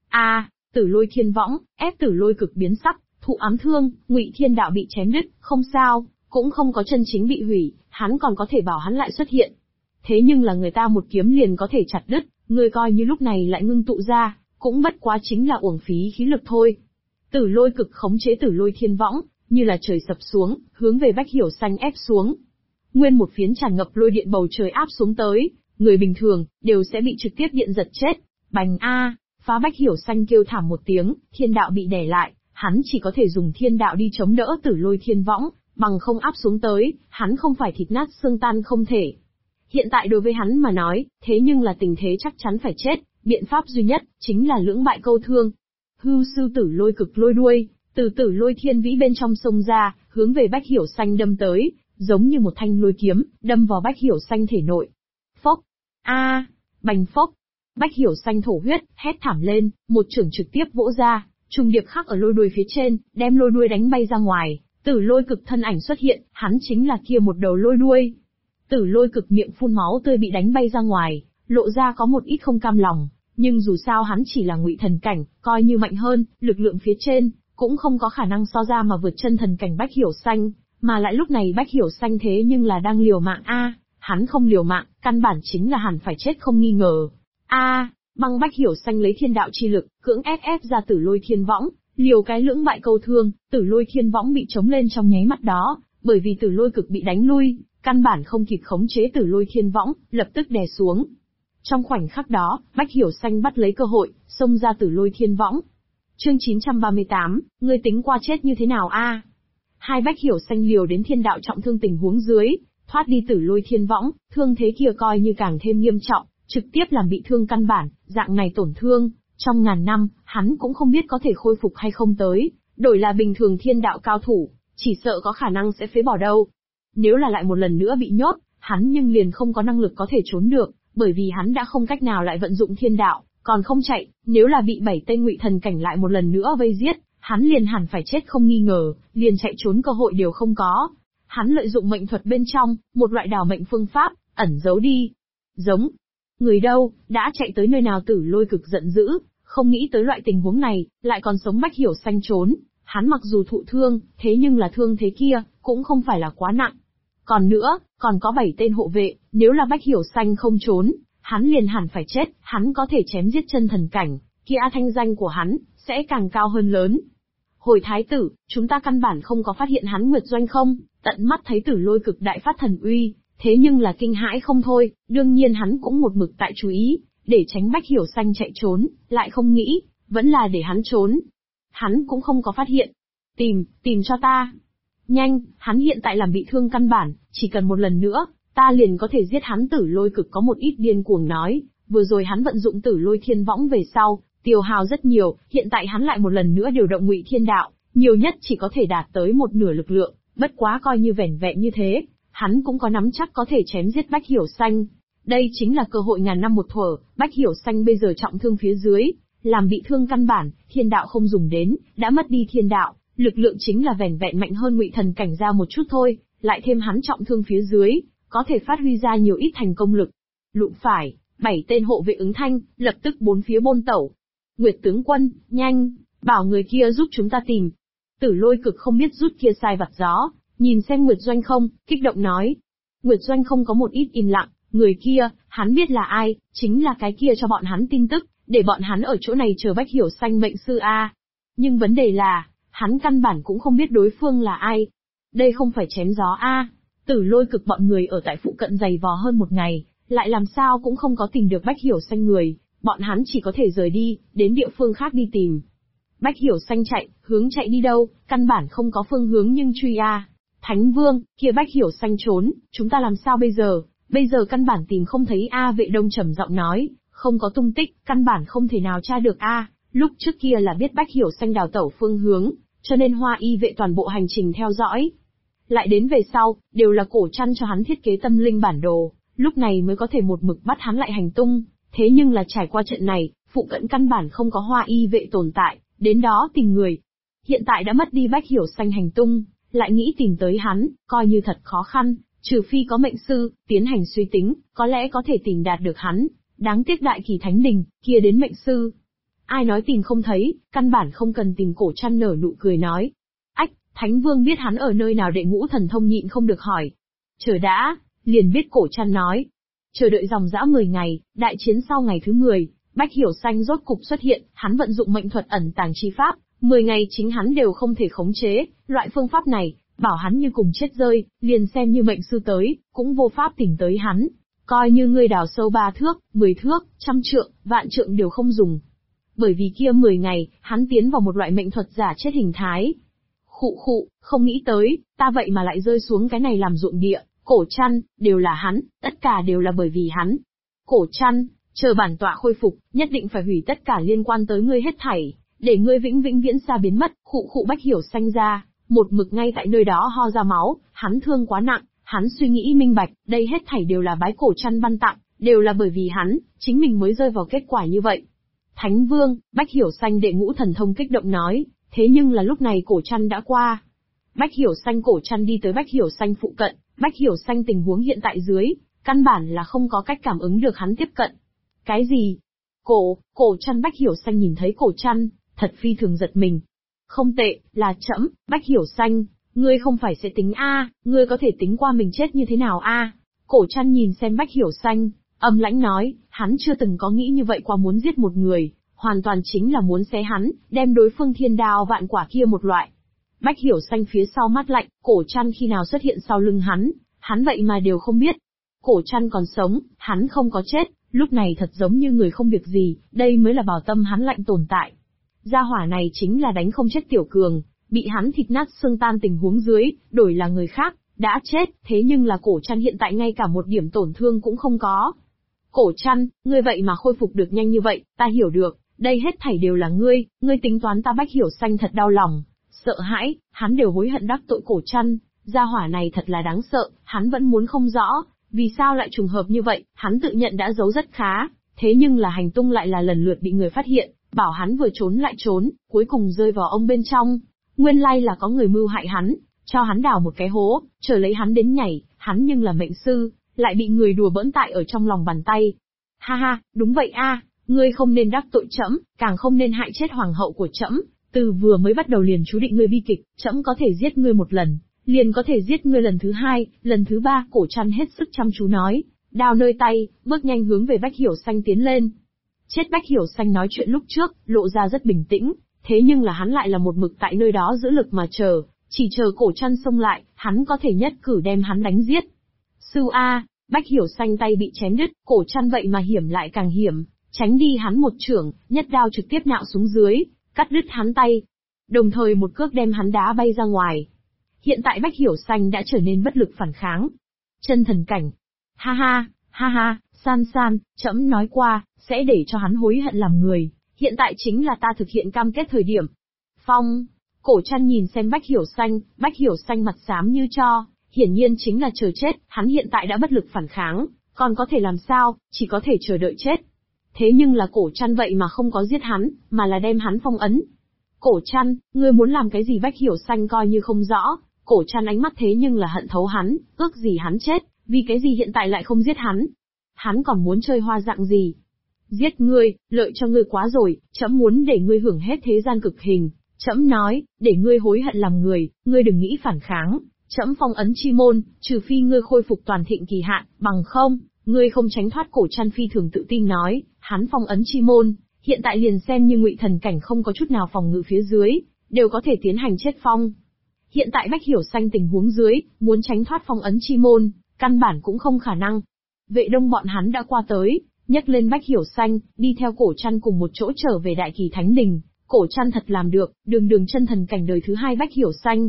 Speaker 2: Tử Lôi Thiên Võng, ép Tử Lôi cực biến sắc, thụ ám thương, ngụy thiên đạo bị chém đứt, không sao, cũng không có chân chính bị hủy, hắn còn có thể bảo hắn lại xuất hiện. Thế nhưng là người ta một kiếm liền có thể chặt đứt, người coi như lúc này lại ngưng tụ ra, cũng bất quá chính là uổng phí khí lực thôi. Tử Lôi cực khống chế Tử Lôi Thiên Võng, như là trời sập xuống, hướng về Bách Hiểu Xanh ép xuống. Nguyên một phiến tràn ngập lôi điện bầu trời áp xuống tới, người bình thường đều sẽ bị trực tiếp điện giật chết. Bành a, phá! Bách Hiểu Xanh kêu thảm một tiếng, thiên đạo bị đè lại, hắn chỉ có thể dùng thiên đạo đi chống đỡ Tử Lôi Thiên Võng, bằng không áp xuống tới, hắn không phải thịt nát xương tan không thể. Hiện tại đối với hắn mà nói, thế nhưng là tình thế chắc chắn phải chết, biện pháp duy nhất, chính là lưỡng bại câu thương. Hưu sư Tử Lôi cực lôi đuôi, từ Tử Lôi Thiên Vĩ bên trong sông ra, hướng về Bách Hiểu Xanh đâm tới, giống như một thanh lôi kiếm, đâm vào Bách Hiểu Xanh thể nội. Phốc! Bành phốc! Bách Hiểu Xanh thổ huyết, hét thảm lên, một chưởng trực tiếp vỗ ra, trùng điệp khắc ở lôi đuôi phía trên, đem lôi đuôi đánh bay ra ngoài. Tử Lôi cực thân ảnh xuất hiện, hắn chính là kia một đầu lôi đuôi. Tử Lôi cực miệng phun máu tươi bị đánh bay ra ngoài, lộ ra có một ít không cam lòng, Nhưng dù sao hắn chỉ là ngụy thần cảnh, coi như mạnh hơn, lực lượng phía trên, cũng không có khả năng so ra mà vượt chân thần cảnh Bách Hiểu Xanh, mà lại lúc này Bách Hiểu Xanh thế nhưng là đang liều mạng hắn không liều mạng, căn bản chính là hẳn phải chết không nghi ngờ. Băng Bách Hiểu Xanh lấy thiên đạo chi lực, cưỡng ép ra Tử Lôi Thiên Võng, liều cái lưỡng bại câu thương, Tử Lôi Thiên Võng bị chống lên trong nháy mắt đó, bởi vì Tử Lôi Cực bị đánh lui, căn bản không kịp khống chế Tử Lôi Thiên Võng, lập tức đè xuống. Trong khoảnh khắc đó, Bách Hiểu Xanh bắt lấy cơ hội, xông ra Tử Lôi Thiên Võng. Chương 938, ngươi tính qua chết như thế nào Hai Bách Hiểu Xanh liều đến thiên đạo trọng thương tình huống dưới, thoát đi Tử Lôi Thiên Võng, thương thế kia coi như càng thêm nghiêm trọng, trực tiếp làm bị thương căn bản, dạng này tổn thương, trong ngàn năm, hắn cũng không biết có thể khôi phục hay không tới, đổi là bình thường thiên đạo cao thủ, chỉ sợ có khả năng sẽ phế bỏ đâu. Nếu là lại một lần nữa bị nhốt, hắn nhưng liền không có năng lực có thể trốn được, bởi vì hắn đã không cách nào lại vận dụng thiên đạo, còn không chạy, nếu là bị 7 tên ngụy thần cảnh lại một lần nữa vây giết, hắn liền hẳn phải chết không nghi ngờ, liền chạy trốn cơ hội đều không có. Hắn lợi dụng mệnh thuật bên trong, một loại đào mệnh phương pháp, ẩn giấu đi. Giống. Người đâu, đã chạy tới nơi nào Tử Lôi Cực giận dữ, không nghĩ tới loại tình huống này, lại còn sống Bách Hiểu Xanh trốn. Hắn mặc dù thụ thương, thế nhưng là thương thế kia, cũng không phải là quá nặng. Còn nữa, còn có 7 tên hộ vệ, nếu là Bách Hiểu Xanh không trốn, hắn liền hẳn phải chết, hắn có thể chém giết chân thần cảnh, kia thanh danh của hắn, sẽ càng cao hơn lớn. Hồi thái tử, chúng ta căn bản không có phát hiện hắn Nguyệt Doanh không, tận mắt thấy Tử Lôi Cực đại phát thần uy, thế nhưng là kinh hãi không thôi, đương nhiên hắn cũng một mực tại chú ý, để tránh Bách Hiểu Xanh chạy trốn, lại không nghĩ, vẫn là để hắn trốn. Hắn cũng không có phát hiện. Tìm cho ta. Nhanh, hắn hiện tại làm bị thương căn bản, chỉ cần một lần nữa, ta liền có thể giết hắn. Tử Lôi Cực có một ít điên cuồng nói, vừa rồi hắn vận dụng Tử Lôi Thiên Võng về sau, tiêu hao rất nhiều, hiện tại hắn lại một lần nữa điều động Ngụy Thiên Đạo, nhiều nhất chỉ có thể đạt tới một nửa lực lượng, bất quá coi như vẻn vẹn như thế, hắn cũng có nắm chắc có thể chém giết Bách Hiểu Xanh. Đây chính là cơ hội ngàn năm một thuở, Bách Hiểu Xanh bây giờ trọng thương phía dưới, làm bị thương căn bản, thiên đạo không dùng đến, đã mất đi thiên đạo, lực lượng chính là vẻn vẹn mạnh hơn Ngụy thần cảnh ra một chút thôi, lại thêm hắn trọng thương phía dưới, có thể phát huy ra nhiều ít thành công lực. Lụm phải, 7 tên hộ vệ ứng thanh, lập tức bốn phía bôn tẩu. Nguyệt tướng quân, nhanh, bảo người kia giúp chúng ta tìm. Tử Lôi Cực không biết rút kia sai vặt gió, nhìn xem Nguyệt Doanh không, kích động nói. Nguyệt Doanh không có một ít im lặng, người kia, hắn biết là ai, chính là cái kia cho bọn hắn tin tức, để bọn hắn ở chỗ này chờ Bách Hiểu Xanh mệnh sư Nhưng vấn đề là, hắn căn bản cũng không biết đối phương là ai. Đây không phải chém gió Tử Lôi Cực bọn người ở tại phụ cận giày vò hơn một ngày, lại làm sao cũng không có tìm được Bách Hiểu Xanh người, bọn hắn chỉ có thể rời đi, đến địa phương khác đi tìm. Bách Hiểu Xanh chạy, hướng chạy đi đâu, căn bản không có phương hướng nhưng truy Thánh Vương, kia Bách Hiểu Xanh trốn, chúng ta làm sao bây giờ? Bây giờ căn bản tìm không thấy Vệ Đông trầm giọng nói, không có tung tích, căn bản không thể nào tra được Lúc trước kia là biết Bách Hiểu Xanh đào tẩu phương hướng, cho nên Hoa Y vệ toàn bộ hành trình theo dõi. Lại đến về sau, đều là Cổ Trăn cho hắn thiết kế tâm linh bản đồ, lúc này mới có thể một mực bắt hắn lại hành tung. Thế nhưng là trải qua trận này, phụ cận căn bản không có Hoa Y vệ tồn tại, đến đó tìm người. Hiện tại đã mất đi Bách Hiểu Xanh hành tung, lại nghĩ tìm tới hắn, coi như thật khó khăn, trừ phi có mệnh sư, tiến hành suy tính, có lẽ có thể tìm đạt được hắn. Đáng tiếc Đại Kỳ Thánh Đình, kia đến mệnh sư. Ai nói tìm không thấy, căn bản không cần tìm. Cổ Trăn nở nụ cười nói. Ách, Thánh Vương biết hắn ở nơi nào? Đệ Ngũ Thần Thông nhịn không được hỏi. Chờ đã, liền biết. Cổ Trăn nói. Chờ đợi dòng dã 10 ngày, đại chiến sau ngày thứ 10, Bách Hiểu Xanh rốt cục xuất hiện, hắn vận dụng mệnh thuật ẩn tàng chi pháp, 10 ngày chính hắn đều không thể khống chế, loại phương pháp này, bảo hắn như cùng chết rơi, liền xem như mệnh sư tới, cũng vô pháp tìm tới hắn. Coi như ngươi đào sâu 3 thước, 10 thước, 100 trượng, vạn trượng đều không dùng. Bởi vì kia 10 ngày, hắn tiến vào một loại mệnh thuật giả chết hình thái. Khụ, không nghĩ tới, ta vậy mà lại rơi xuống cái này làm ruộng địa. Cổ Trăn, đều là hắn, tất cả đều là bởi vì hắn. Cổ Trăn, chờ bản tọa khôi phục, nhất định phải hủy tất cả liên quan tới ngươi hết thảy, để ngươi vĩnh viễn xa biến mất. Khụ Bách Hiểu Xanh ra, một mực ngay tại nơi đó ho ra máu, hắn thương quá nặng, hắn suy nghĩ minh bạch, đây hết thảy đều là bái Cổ Trăn ban tặng, đều là bởi vì hắn, chính mình mới rơi vào kết quả như vậy. Thánh Vương, Bách Hiểu Xanh Đệ Ngũ Thần Thông kích động nói, thế nhưng là lúc này Cổ Trăn đã qua. Bách Hiểu Xanh Cổ Trăn đi tới Bách Hiểu Xanh phụ cận, Bách Hiểu Xanh tình huống hiện tại dưới, căn bản là không có cách cảm ứng được hắn tiếp cận. Cái gì? Cổ Trăn Bách Hiểu Xanh nhìn thấy Cổ Trăn, thật phi thường giật mình. Không tệ, là trẫm, Bách Hiểu Xanh, ngươi không phải sẽ tính a, ngươi có thể tính qua mình chết như thế nào a? Cổ Trăn nhìn xem Bách Hiểu Xanh, âm lãnh nói, hắn chưa từng có nghĩ như vậy qua muốn giết một người, hoàn toàn chính là muốn xé hắn, đem đối phương thiên đao vạn quả kia một loại. Bách Hiểu Xanh phía sau mắt lạnh, Cổ Trăn khi nào xuất hiện sau lưng hắn vậy mà đều không biết. Cổ Trăn còn sống, hắn không có chết, lúc này thật giống như người không việc gì, đây mới là bảo tâm hắn lạnh tồn tại. Gia hỏa này chính là đánh không chết Tiểu Cường, bị hắn thịt nát xương tan tình huống dưới, đổi là người khác, đã chết, thế nhưng là Cổ Trăn hiện tại ngay cả một điểm tổn thương cũng không có. Cổ Trăn, ngươi vậy mà khôi phục được nhanh như vậy, ta hiểu được, đây hết thảy đều là ngươi tính toán ta. Bách Hiểu Xanh thật đau lòng, sợ hãi, hắn đều hối hận đắc tội Cổ Trăn, gia hỏa này thật là đáng sợ, hắn vẫn muốn không rõ, vì sao lại trùng hợp như vậy, hắn tự nhận đã giấu rất khá, thế nhưng là hành tung lại là lần lượt bị người phát hiện, bảo hắn vừa trốn lại trốn, cuối cùng rơi vào ông bên trong. Nguyên lai là có người mưu hại hắn, cho hắn đào một cái hố, chờ lấy hắn đến nhảy, hắn nhưng là mệnh sư, lại bị người đùa bỡn tại ở trong lòng bàn tay. Ha ha, đúng vậy a, ngươi không nên đắc tội trẫm, càng không nên hại chết hoàng hậu của trẫm, từ vừa mới bắt đầu liền chú định ngươi bi kịch, trẫm có thể giết ngươi một lần, liền có thể giết ngươi lần thứ hai, lần thứ ba. Cổ Trăn hết sức chăm chú nói, đao nơi tay, bước nhanh hướng về Bách Hiểu Xanh tiến lên. Chết. Bách Hiểu Xanh nói chuyện lúc trước, lộ ra rất bình tĩnh, thế nhưng là hắn lại là một mực tại nơi đó giữ lực mà chờ, chỉ chờ Cổ Trăn xông lại, hắn có thể nhất cử đem hắn đánh giết. Sư A, Bách Hiểu Xanh tay bị chém đứt, Cổ Trăn vậy mà hiểm lại càng hiểm, tránh đi hắn một chưởng, nhất đao trực tiếp nạo xuống dưới, cắt đứt hắn tay, đồng thời một cước đem hắn đá bay ra ngoài. Hiện tại Bách Hiểu Xanh đã trở nên bất lực phản kháng. Chân thần cảnh. Ha ha, San, trẫm nói qua, sẽ để cho hắn hối hận làm người, hiện tại chính là ta thực hiện cam kết thời điểm. Phong. Cổ Trăn nhìn xem Bách Hiểu Xanh mặt xám như tro, hiển nhiên chính là chờ chết, hắn hiện tại đã bất lực phản kháng, còn có thể làm sao, chỉ có thể chờ đợi chết. Thế nhưng là Cổ Trăn vậy mà không có giết hắn, mà là đem hắn phong ấn. Cổ Trăn, ngươi muốn làm cái gì? Bách Hiểu Xanh coi như không rõ, Cổ Trăn ánh mắt thế nhưng là hận thấu hắn, ước gì hắn chết, vì cái gì hiện tại lại không giết hắn? Hắn còn muốn chơi hoa dạng gì? Giết ngươi, lợi cho ngươi quá rồi, trẫm muốn để ngươi hưởng hết thế gian cực hình, trẫm nói, để ngươi hối hận làm người, ngươi đừng nghĩ phản kháng, trẫm phong ấn chi môn, trừ phi ngươi khôi phục toàn thịnh kỳ hạn, bằng không, ngươi không tránh thoát. Cổ Trăn phi thường tự tin nói, hắn phong ấn chi môn, hiện tại liền xem như ngụy thần cảnh không có chút nào phòng ngự phía dưới, đều có thể tiến hành chết phong. Hiện tại Bách Hiểu Xanh tình huống dưới, muốn tránh thoát phong ấn chi môn, căn bản cũng không khả năng. Vệ Đông bọn hắn đã qua tới, nhấc lên Bách Hiểu Xanh, đi theo Cổ Trăn cùng một chỗ trở về Đại Kỳ Thánh Đình. Cổ Trăn thật làm được, đường chân thần cảnh đời thứ hai Bách Hiểu Xanh,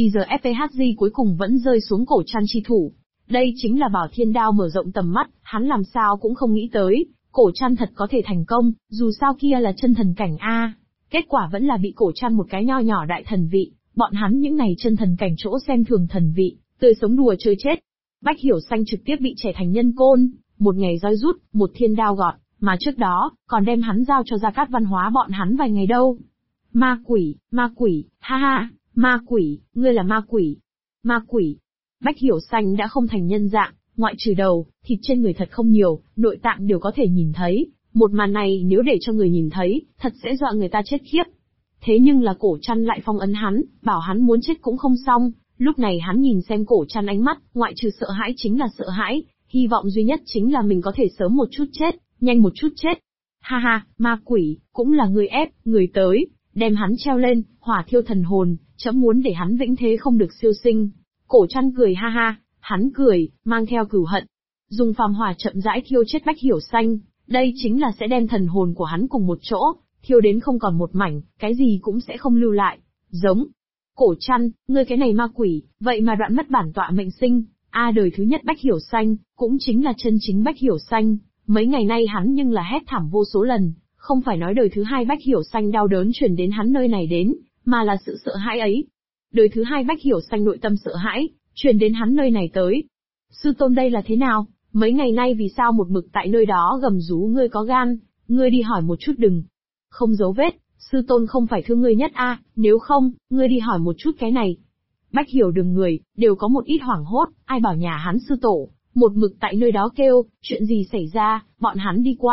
Speaker 2: IZFPHG cuối cùng vẫn rơi xuống Cổ Trăn chi thủ. Đây chính là Bảo Thiên Đao mở rộng tầm mắt, hắn làm sao cũng không nghĩ tới, Cổ Trăn thật có thể thành công, dù sao kia là chân thần cảnh A. Kết quả vẫn là bị Cổ Trăn một cái nho nhỏ đại thần vị, bọn hắn những này chân thần cảnh chỗ xem thường thần vị, tươi sống đùa chơi chết. Bách Hiểu Xanh trực tiếp bị trẻ thành nhân côn, một ngày roi rút, một thiên đao gọt, mà trước đó, còn đem hắn giao cho Gia Cát Văn hóa bọn hắn vài ngày đâu. Ma quỷ, ha ha, ma quỷ, ngươi là ma quỷ. Ma quỷ. Bách Hiểu Xanh đã không thành nhân dạng, ngoại trừ đầu, thịt trên người thật không nhiều, nội tạng đều có thể nhìn thấy. Một màn này nếu để cho người nhìn thấy, thật sẽ dọa người ta chết khiếp. Thế nhưng là Cổ Trăn lại phong ấn hắn, bảo hắn muốn chết cũng không xong. Lúc này hắn nhìn xem Cổ Trăn ánh mắt, ngoại trừ sợ hãi chính là sợ hãi, hy vọng duy nhất chính là mình có thể sớm một chút chết, nhanh một chút chết. Ha ha, ma quỷ, cũng là người ép, người tới, đem hắn treo lên, hỏa thiêu thần hồn, chấm muốn để hắn vĩnh thế không được siêu sinh. Cổ Trăn cười ha ha, hắn cười, mang theo cửu hận. Dùng phàm hỏa chậm rãi thiêu chết Bách Hiểu Xanh, đây chính là sẽ đem thần hồn của hắn cùng một chỗ, thiêu đến không còn một mảnh, cái gì cũng sẽ không lưu lại. Giống. Cổ Trăn, ngươi cái này ma quỷ, vậy mà đoạn mất bản tọa mệnh sinh. Đời thứ nhất Bách Hiểu Xanh, cũng chính là chân chính Bách Hiểu Xanh, mấy ngày nay hắn nhưng là hét thảm vô số lần, không phải nói đời thứ hai Bách Hiểu Xanh đau đớn truyền đến hắn nơi này đến, mà là sự sợ hãi ấy. Đời thứ hai Bách Hiểu Xanh nội tâm sợ hãi, truyền đến hắn nơi này tới. Sư tôn đây là thế nào, mấy ngày nay vì sao một mực tại nơi đó gầm rú? Ngươi có gan, ngươi đi hỏi một chút đừng. Không giấu vết, sư tôn không phải thương ngươi nhất nếu không, ngươi đi hỏi một chút cái này. Bách Hiểu Đường người, đều có một ít hoảng hốt, ai bảo nhà hắn sư tổ, một mực tại nơi đó kêu, chuyện gì xảy ra, bọn hắn đi qua,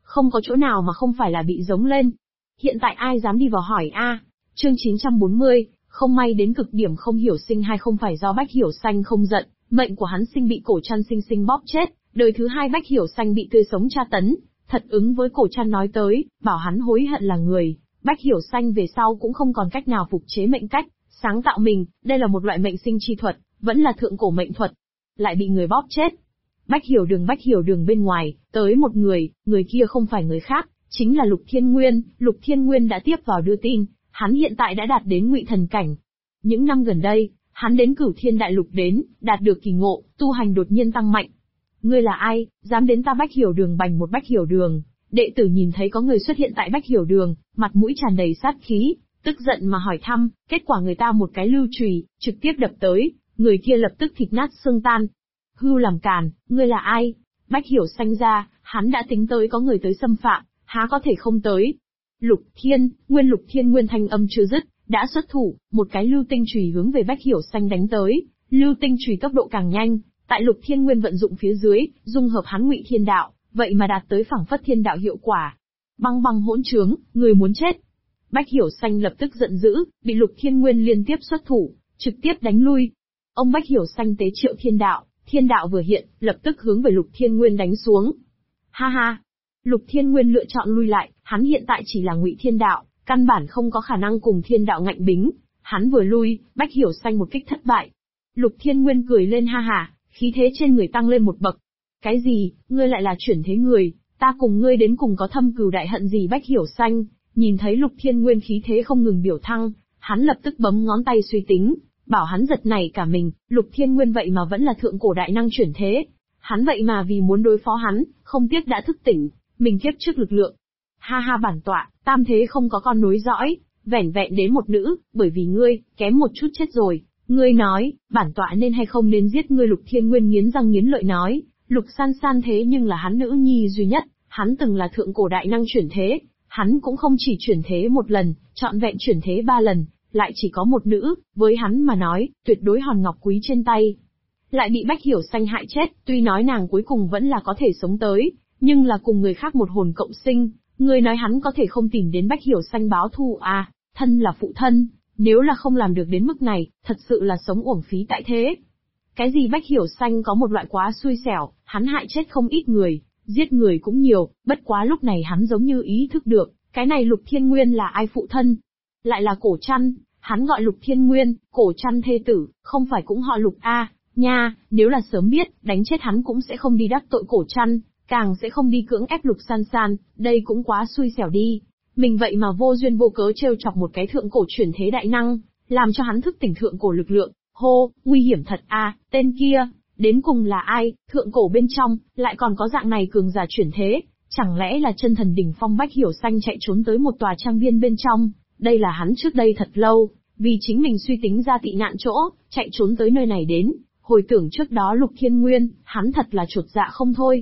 Speaker 2: Không có chỗ nào mà không phải là bị giống lên. Hiện tại ai dám đi vào hỏi a? Chương 940, không may đến cực điểm không hiểu sinh hay không phải do Bách Hiểu Xanh không giận, mệnh của hắn sinh bị cổ chăn sinh sinh bóp chết, đời thứ hai Bách Hiểu Xanh bị tươi sống tra tấn, thật ứng với cổ chăn nói tới, bảo hắn hối hận là người. Bách Hiểu Xanh về sau cũng không còn cách nào phục chế mệnh cách, sáng tạo mình, đây là một loại mệnh sinh chi thuật, vẫn là thượng cổ mệnh thuật. Lại bị người bóp chết. Bách Hiểu Đường bên ngoài, tới một người kia không phải người khác, chính là Lục Thiên Nguyên. Lục Thiên Nguyên đã tiếp vào đưa tin, hắn hiện tại đã đạt đến Ngụy Thần cảnh. Những năm gần đây, hắn đến Cửu Thiên Đại Lục đến, đạt được kỳ ngộ, tu hành đột nhiên tăng mạnh. Ngươi là ai, dám đến ta Bách Hiểu Đường bành một Bách Hiểu Đường? Đệ tử nhìn thấy có người xuất hiện tại Bách Hiểu Đường, mặt mũi tràn đầy sát khí, tức giận mà hỏi thăm, kết quả người ta một cái lưu chùy, trực tiếp đập tới, người kia lập tức thịt nát xương tan. Hưu làm càn, ngươi là ai? Bách Hiểu Xanh ra, hắn đã tính tới có người tới xâm phạm, há có thể không tới. Lục Thiên Nguyên thanh âm chưa dứt, đã xuất thủ, một cái lưu tinh chùy hướng về Bách Hiểu Xanh đánh tới, lưu tinh chùy tốc độ càng nhanh, tại Lục Thiên Nguyên vận dụng phía dưới, dung hợp hắn Ngụy Thiên Đạo, vậy mà đạt tới phảng phất thiên đạo hiệu quả. Băng băng hỗn trướng, người muốn chết. Bách Hiểu Xanh lập tức giận dữ, bị Lục Thiên Nguyên liên tiếp xuất thủ, trực tiếp đánh lui. Ông Bách Hiểu Xanh tế triệu thiên đạo vừa hiện, lập tức hướng về Lục Thiên Nguyên đánh xuống. Ha ha! Lục Thiên Nguyên lựa chọn lui lại, hắn hiện tại chỉ là Ngụy Thiên Đạo, căn bản không có khả năng cùng thiên đạo ngạnh bính. Hắn vừa lui, Bách Hiểu Xanh một kích thất bại. Lục Thiên Nguyên cười lên ha ha, khí thế trên người tăng lên một bậc. Cái gì, ngươi lại là chuyển thế người, ta cùng ngươi đến cùng có thâm cừu đại hận gì? Bách Hiểu Xanh nhìn thấy Lục Thiên Nguyên khí thế không ngừng biểu thăng, hắn lập tức bấm ngón tay suy tính, bảo hắn giật nảy cả mình, Lục Thiên Nguyên vậy mà vẫn là thượng cổ đại năng chuyển thế. Hắn vậy mà vì muốn đối phó hắn, không tiếc đã thức tỉnh mình kiếp trước lực lượng. Ha ha, bản tọa, tam thế không có con nối dõi, vẻn vẹn đến một nữ, bởi vì ngươi, kém một chút chết rồi. Ngươi nói, bản tọa nên hay không nên giết ngươi? Lục Thiên Nguyên nghiến răng nghiến lợi nói, Lục San San thế nhưng là hắn nữ nhi duy nhất, hắn từng là thượng cổ đại năng chuyển thế, hắn cũng không chỉ chuyển thế một lần, trọn vẹn chuyển thế 3 lần, lại chỉ có một nữ, với hắn mà nói, tuyệt đối hòn ngọc quý trên tay. Lại bị Bách Hiểu Xanh hại chết, tuy nói nàng cuối cùng vẫn là có thể sống tới, nhưng là cùng người khác một hồn cộng sinh, người nói hắn có thể không tìm đến Bách Hiểu Xanh báo thù à? Thân là phụ thân, nếu là không làm được đến mức này, thật sự là sống uổng phí tại thế. Cái gì Bách Hiểu Xanh có một loại quá xui xẻo, hắn hại chết không ít người, giết người cũng nhiều, bất quá lúc này hắn giống như ý thức được, cái này Lục Thiên Nguyên là ai? Phụ thân? Lại là Cổ Trăn, hắn gọi Lục Thiên Nguyên, Cổ Trăn thê tử, không phải cũng họ Lục a? Nha, nếu là sớm biết, đánh chết hắn cũng sẽ không đi đắc tội Cổ Trăn, càng sẽ không đi cưỡng ép Lục San San, đây cũng quá xui xẻo đi. Mình vậy mà vô duyên vô cớ trêu chọc một cái thượng cổ chuyển thế đại năng, làm cho hắn thức tỉnh thượng cổ lực lượng. Hô, nguy hiểm thật a, tên kia, đến cùng là ai? Thượng cổ bên trong, lại còn có dạng này cường giả chuyển thế, chẳng lẽ là chân thần đỉnh phong? Bách Hiểu Xanh chạy trốn tới một tòa trang viên bên trong, đây là hắn trước đây thật lâu, vì chính mình suy tính ra tị nạn chỗ, chạy trốn tới nơi này đến, hồi tưởng trước đó Lục Thiên Nguyên, hắn thật là chột dạ không thôi.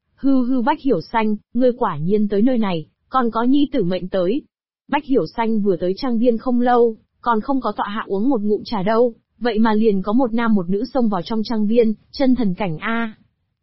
Speaker 2: Hư Bách Hiểu Xanh, ngươi quả nhiên tới nơi này, còn có nhi tử mệnh tới. Bách Hiểu Xanh vừa tới trang viên không lâu, còn không có tọa hạ uống một ngụm trà đâu, vậy mà liền có một nam một nữ xông vào trong trang viên, chân thần cảnh a.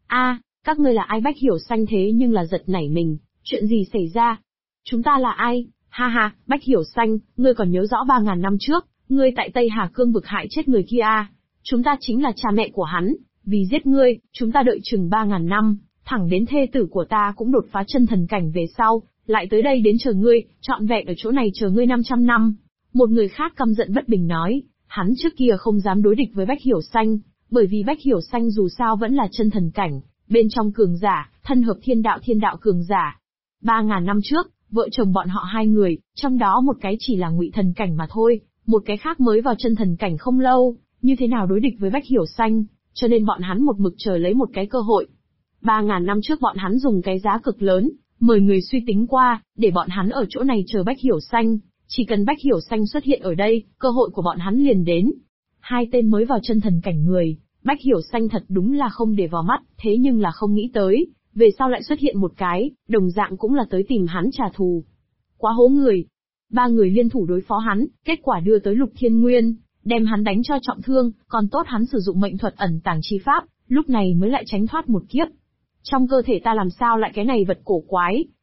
Speaker 2: Các ngươi là ai? Bách Hiểu Xanh thế nhưng là giật nảy mình, chuyện gì xảy ra? Chúng ta là ai? Ha ha, Bách Hiểu Xanh, ngươi còn nhớ rõ 3.000 năm trước, ngươi tại Tây Hà Cương vực hại chết người kia a? Chúng ta chính là cha mẹ của hắn, vì giết ngươi, chúng ta đợi chừng 3.000 năm, thẳng đến thê tử của ta cũng đột phá chân thần cảnh về sau, lại tới đây đến chờ ngươi, trọn vẹn ở chỗ này chờ ngươi 500 năm. Một người khác căm giận bất bình nói, hắn trước kia không dám đối địch với Bách Hiểu Xanh, bởi vì Bách Hiểu Xanh dù sao vẫn là chân thần cảnh, bên trong cường giả, thân hợp thiên đạo cường giả. 3.000 năm trước, vợ chồng bọn họ hai người, trong đó một cái chỉ là ngụy thần cảnh mà thôi, một cái khác mới vào chân thần cảnh không lâu, như thế nào đối địch với Bách Hiểu Xanh, cho nên bọn hắn một mực chờ lấy một cái cơ hội. 3.000 năm trước bọn hắn dùng cái giá cực lớn, mời người suy tính qua, để bọn hắn ở chỗ này chờ Bách Hiểu Xanh, chỉ cần Bách Hiểu Xanh xuất hiện ở đây, cơ hội của bọn hắn liền đến. Hai tên mới vào chân thần cảnh người, Bách Hiểu Xanh thật đúng là không để vào mắt, thế nhưng là không nghĩ tới, về sau lại xuất hiện một cái, đồng dạng cũng là tới tìm hắn trả thù. Quá hố người. 3 người liên thủ đối phó hắn, kết quả đưa tới Lục Thiên Nguyên, đem hắn đánh cho trọng thương, còn tốt hắn sử dụng mệnh thuật ẩn tàng chi pháp, lúc này mới lại tránh thoát một kiếp. Trong cơ thể ta làm sao lại cái này vật cổ quái?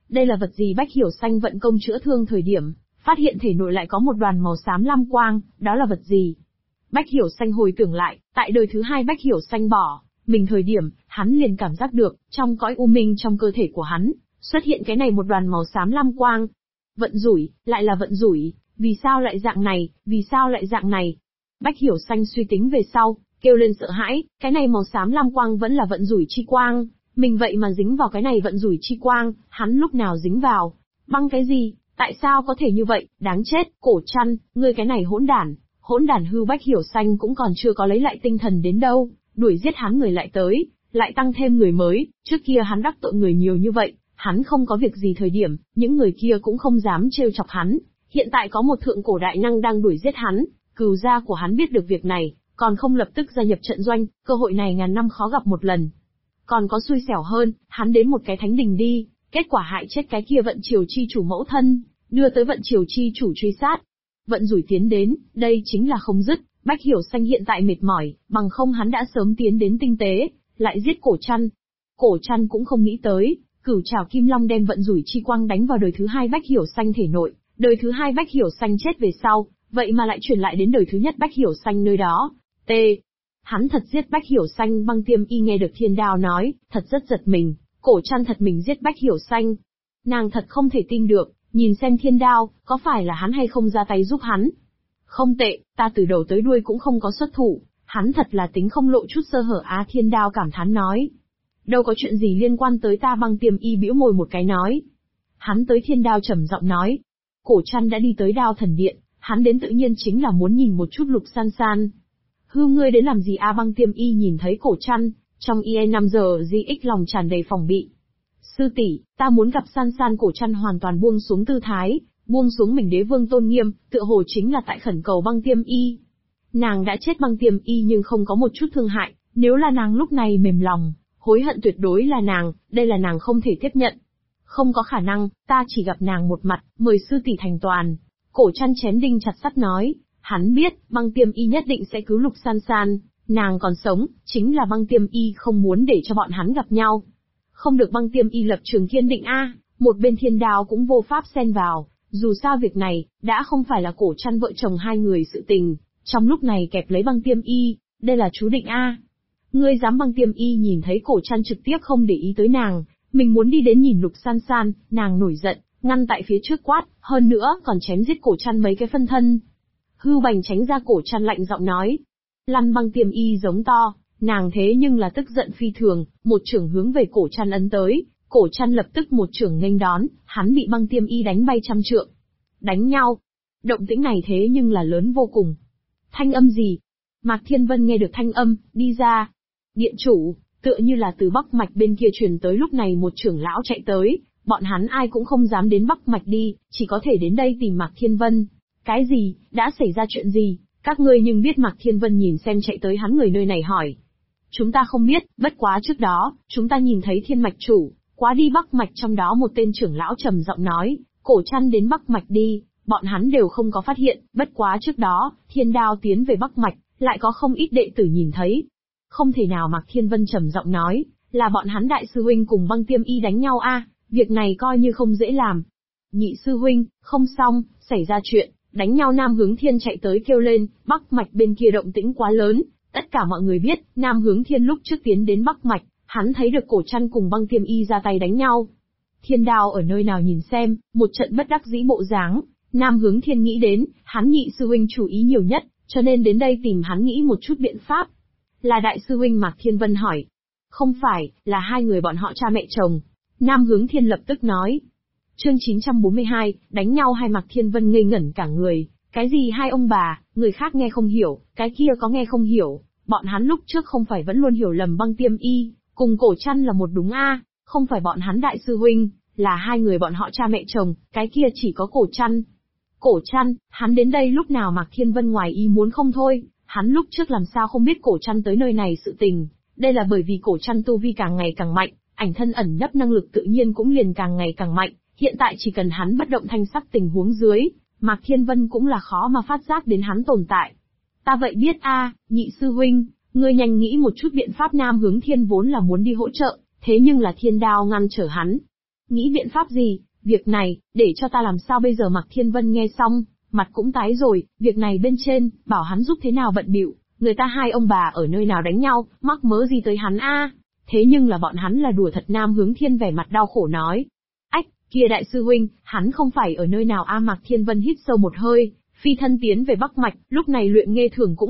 Speaker 2: Đây là vật gì? Bách Hiểu Xanh vận công chữa thương thời điểm, phát hiện thể nội lại có một đoàn màu xám lam quang, đó là vật gì? Bách Hiểu Xanh hồi tưởng lại, tại đời thứ 2 Bách Hiểu Xanh bỏ mình thời điểm, hắn liền cảm giác được, trong cõi u minh trong cơ thể của hắn, xuất hiện cái này một đoàn màu xám lam quang. Vận rủi, lại là vận rủi, vì sao lại dạng này, vì sao lại dạng này? Bách Hiểu Xanh suy tính về sau, kêu lên sợ hãi, cái này màu xám lam quang vẫn là vận rủi chi quang, mình vậy mà dính vào cái này vận rủi chi quang, hắn lúc nào dính vào? Băng cái gì? Tại sao có thể như vậy? Đáng chết, Cổ Trăn, ngươi cái này hỗn đản hư. Bách Hiểu Xanh cũng còn chưa có lấy lại tinh thần đến đâu, đuổi giết hắn người lại tới, lại tăng thêm người mới, trước kia hắn đắc tội người nhiều như vậy, hắn không có việc gì thời điểm, những người kia cũng không dám trêu chọc hắn, hiện tại có một thượng cổ đại năng đang đuổi giết hắn, cừu gia của hắn biết được việc này, còn không lập tức gia nhập trận doanh, cơ hội này ngàn năm khó gặp một lần. Còn có xui xẻo hơn, hắn đến một cái thánh đình đi, kết quả hại chết cái kia vận triều chi chủ mẫu thân, đưa tới vận triều chi chủ truy sát. Vận rủi tiến đến, đây chính là không dứt, Bách Hiểu Xanh hiện tại mệt mỏi, bằng không hắn đã sớm tiến đến tinh tế, lại giết Cổ Trăn. Cổ Trăn cũng không nghĩ tới, cửu trảo kim long đem vận rủi chi quang đánh vào đời thứ 2 Bách Hiểu Xanh thể nội, đời thứ 2 Bách Hiểu Xanh chết về sau, vậy mà lại truyền lại đến đời thứ nhất Bách Hiểu Xanh nơi đó. Hắn thật giết Bách Hiểu Xanh. Băng Tiêm Y nghe được Thiên Đao nói, thật rất giật mình, Cổ Trăn thật mình giết Bách Hiểu Xanh. Nàng thật không thể tin được, nhìn xem Thiên Đao, có phải là hắn hay không ra tay giúp hắn? Không tệ, ta từ đầu tới đuôi cũng không có xuất thủ, hắn thật là tính không lộ chút sơ hở á. Thiên Đao cảm thán nói. Đâu có chuyện gì liên quan tới ta. Băng Tiêm Y bĩu môi một cái nói. Hắn tới. Thiên Đao trầm giọng nói. Cổ Trăn đã đi tới Đao Thần Điện, hắn đến tự nhiên chính là muốn nhìn một chút Lục San San. Hư ngươi đến làm gì a? Băng Tiêm Y nhìn thấy Cổ Trăn, trong IE5 giờ GX lòng tràn đầy phòng bị. Sư tỷ, ta muốn gặp San San. Cổ Trăn hoàn toàn buông xuống tư thái, buông xuống mình đế vương tôn nghiêm, tựa hồ chính là tại khẩn cầu Băng Tiêm Y. Nàng đã chết. Băng Tiêm Y nhưng không có một chút thương hại, nếu là nàng lúc này mềm lòng, hối hận tuyệt đối là nàng, đây là nàng không thể tiếp nhận. Không có khả năng, ta chỉ gặp nàng một mặt, mời sư tỷ thành toàn. Cổ Trăn chém đinh chặt sắt nói, hắn biết, Băng Tiêm Y nhất định sẽ cứu Lục San San, nàng còn sống, chính là Băng Tiêm Y không muốn để cho bọn hắn gặp nhau. Không được. Băng Tiêm Y lập trường kiên định a. Một bên Thiên Đao cũng vô pháp xen vào, dù sao việc này, đã không phải là Cổ Trăn vợ chồng hai người sự tình, trong lúc này kẹp lấy Băng Tiêm Y, đây là chú định a. Ngươi dám? Băng Tiêm Y nhìn thấy Cổ Trăn trực tiếp không để ý tới nàng, mình muốn đi đến nhìn Lục San San, nàng nổi giận, ngăn tại phía trước quát, hơn nữa còn chém giết Cổ Trăn mấy cái phân thân. Hư Bành tránh ra. Cổ Trăn lạnh giọng nói. Lăn. Băng Tiêm Y giống to, nàng thế nhưng là tức giận phi thường, một chưởng hướng về Cổ Trăn ấn tới, Cổ Trăn lập tức một chưởng nghênh đón, hắn bị Băng Tiêm Y đánh bay trăm trượng. Đánh nhau. Động tĩnh này thế nhưng là lớn vô cùng. Thanh âm gì? Mạc Thiên Vân nghe được thanh âm, đi ra. Điện chủ, tựa như là từ Bắc Mạch bên kia truyền tới. Lúc này một trưởng lão chạy tới, bọn hắn ai cũng không dám đến Bắc Mạch đi, chỉ có thể đến đây tìm Mạc Thiên Vân. Cái gì? Đã xảy ra chuyện gì? Các ngươi nhưng biết? Mạc Thiên Vân nhìn xem chạy tới hắn người nơi này hỏi. Chúng ta không biết, bất quá trước đó, chúng ta nhìn thấy Thiên Mạch chủ, quá đi Bắc Mạch. Trong đó một tên trưởng lão trầm giọng nói, Cổ Trăn đến Bắc Mạch đi, bọn hắn đều không có phát hiện, bất quá trước đó, Thiên Đao tiến về Bắc Mạch, lại có không ít đệ tử nhìn thấy. Không thể nào. Mạc Thiên Vân trầm giọng nói, là bọn hắn đại sư huynh cùng Băng Tiêm Y đánh nhau a, việc này coi như không dễ làm. Nhị sư huynh, không xong, xảy ra chuyện, đánh nhau. Nam Hướng Thiên chạy tới kêu lên, Bắc Mạch bên kia động tĩnh quá lớn, tất cả mọi người biết, Nam Hướng Thiên lúc trước tiến đến Bắc Mạch, hắn thấy được Cổ Trăn cùng Băng Tiêm Y ra tay đánh nhau. Thiên Đao ở nơi nào nhìn xem, một trận bất đắc dĩ bộ dáng, Nam Hướng Thiên nghĩ đến, hắn nhị sư huynh chú ý nhiều nhất, cho nên đến đây tìm hắn nghĩ một chút biện pháp. Là đại sư huynh? Mạc Thiên Vân hỏi. Không phải, là hai người bọn họ cha mẹ chồng. Nam Hướng Thiên lập tức nói. Chương 942, đánh nhau hay? Mạc Thiên Vân ngây ngẩn cả người, cái gì hai ông bà, người khác nghe không hiểu, cái kia có nghe không hiểu, bọn hắn lúc trước không phải vẫn luôn hiểu lầm Băng Tiêm Y, cùng Cổ Trăn là một đúng a, không phải bọn hắn đại sư huynh, là hai người bọn họ cha mẹ chồng, cái kia chỉ có Cổ Trăn. Cổ Trăn, hắn đến đây lúc nào? Mạc Thiên Vân ngoài ý muốn không thôi, hắn lúc trước làm sao không biết Cổ Trăn tới nơi này sự tình, đây là bởi vì Cổ Trăn tu vi càng ngày càng mạnh, ảnh thân ẩn nấp năng lực tự nhiên cũng liền càng ngày càng mạnh, hiện tại chỉ cần hắn bất động thanh sắc tình huống dưới, Mạc Thiên Vân cũng là khó mà phát giác đến hắn tồn tại. Ta vậy biết a, nhị sư huynh, ngươi nhanh nghĩ một chút biện pháp. Nam Hướng Thiên vốn là muốn đi hỗ trợ, thế nhưng là Thiên Đao ngăn trở hắn. Nghĩ biện pháp gì? Việc này, để cho ta làm sao bây giờ? Mạc Thiên Vân nghe xong, mặt cũng tái rồi, việc này bên trên, bảo hắn giúp thế nào bận bịu, người ta hai ông bà ở nơi nào đánh nhau, mắc mớ gì tới hắn a? Thế nhưng là bọn hắn là đùa thật. Nam Hướng Thiên vẻ mặt đau khổ nói. Ách, kia đại sư huynh, hắn không phải ở nơi nào a? Mạc Thiên Vân hít sâu một hơi, phi thân tiến về Bắc Mạch, lúc này Luyện Nghe Thường cũng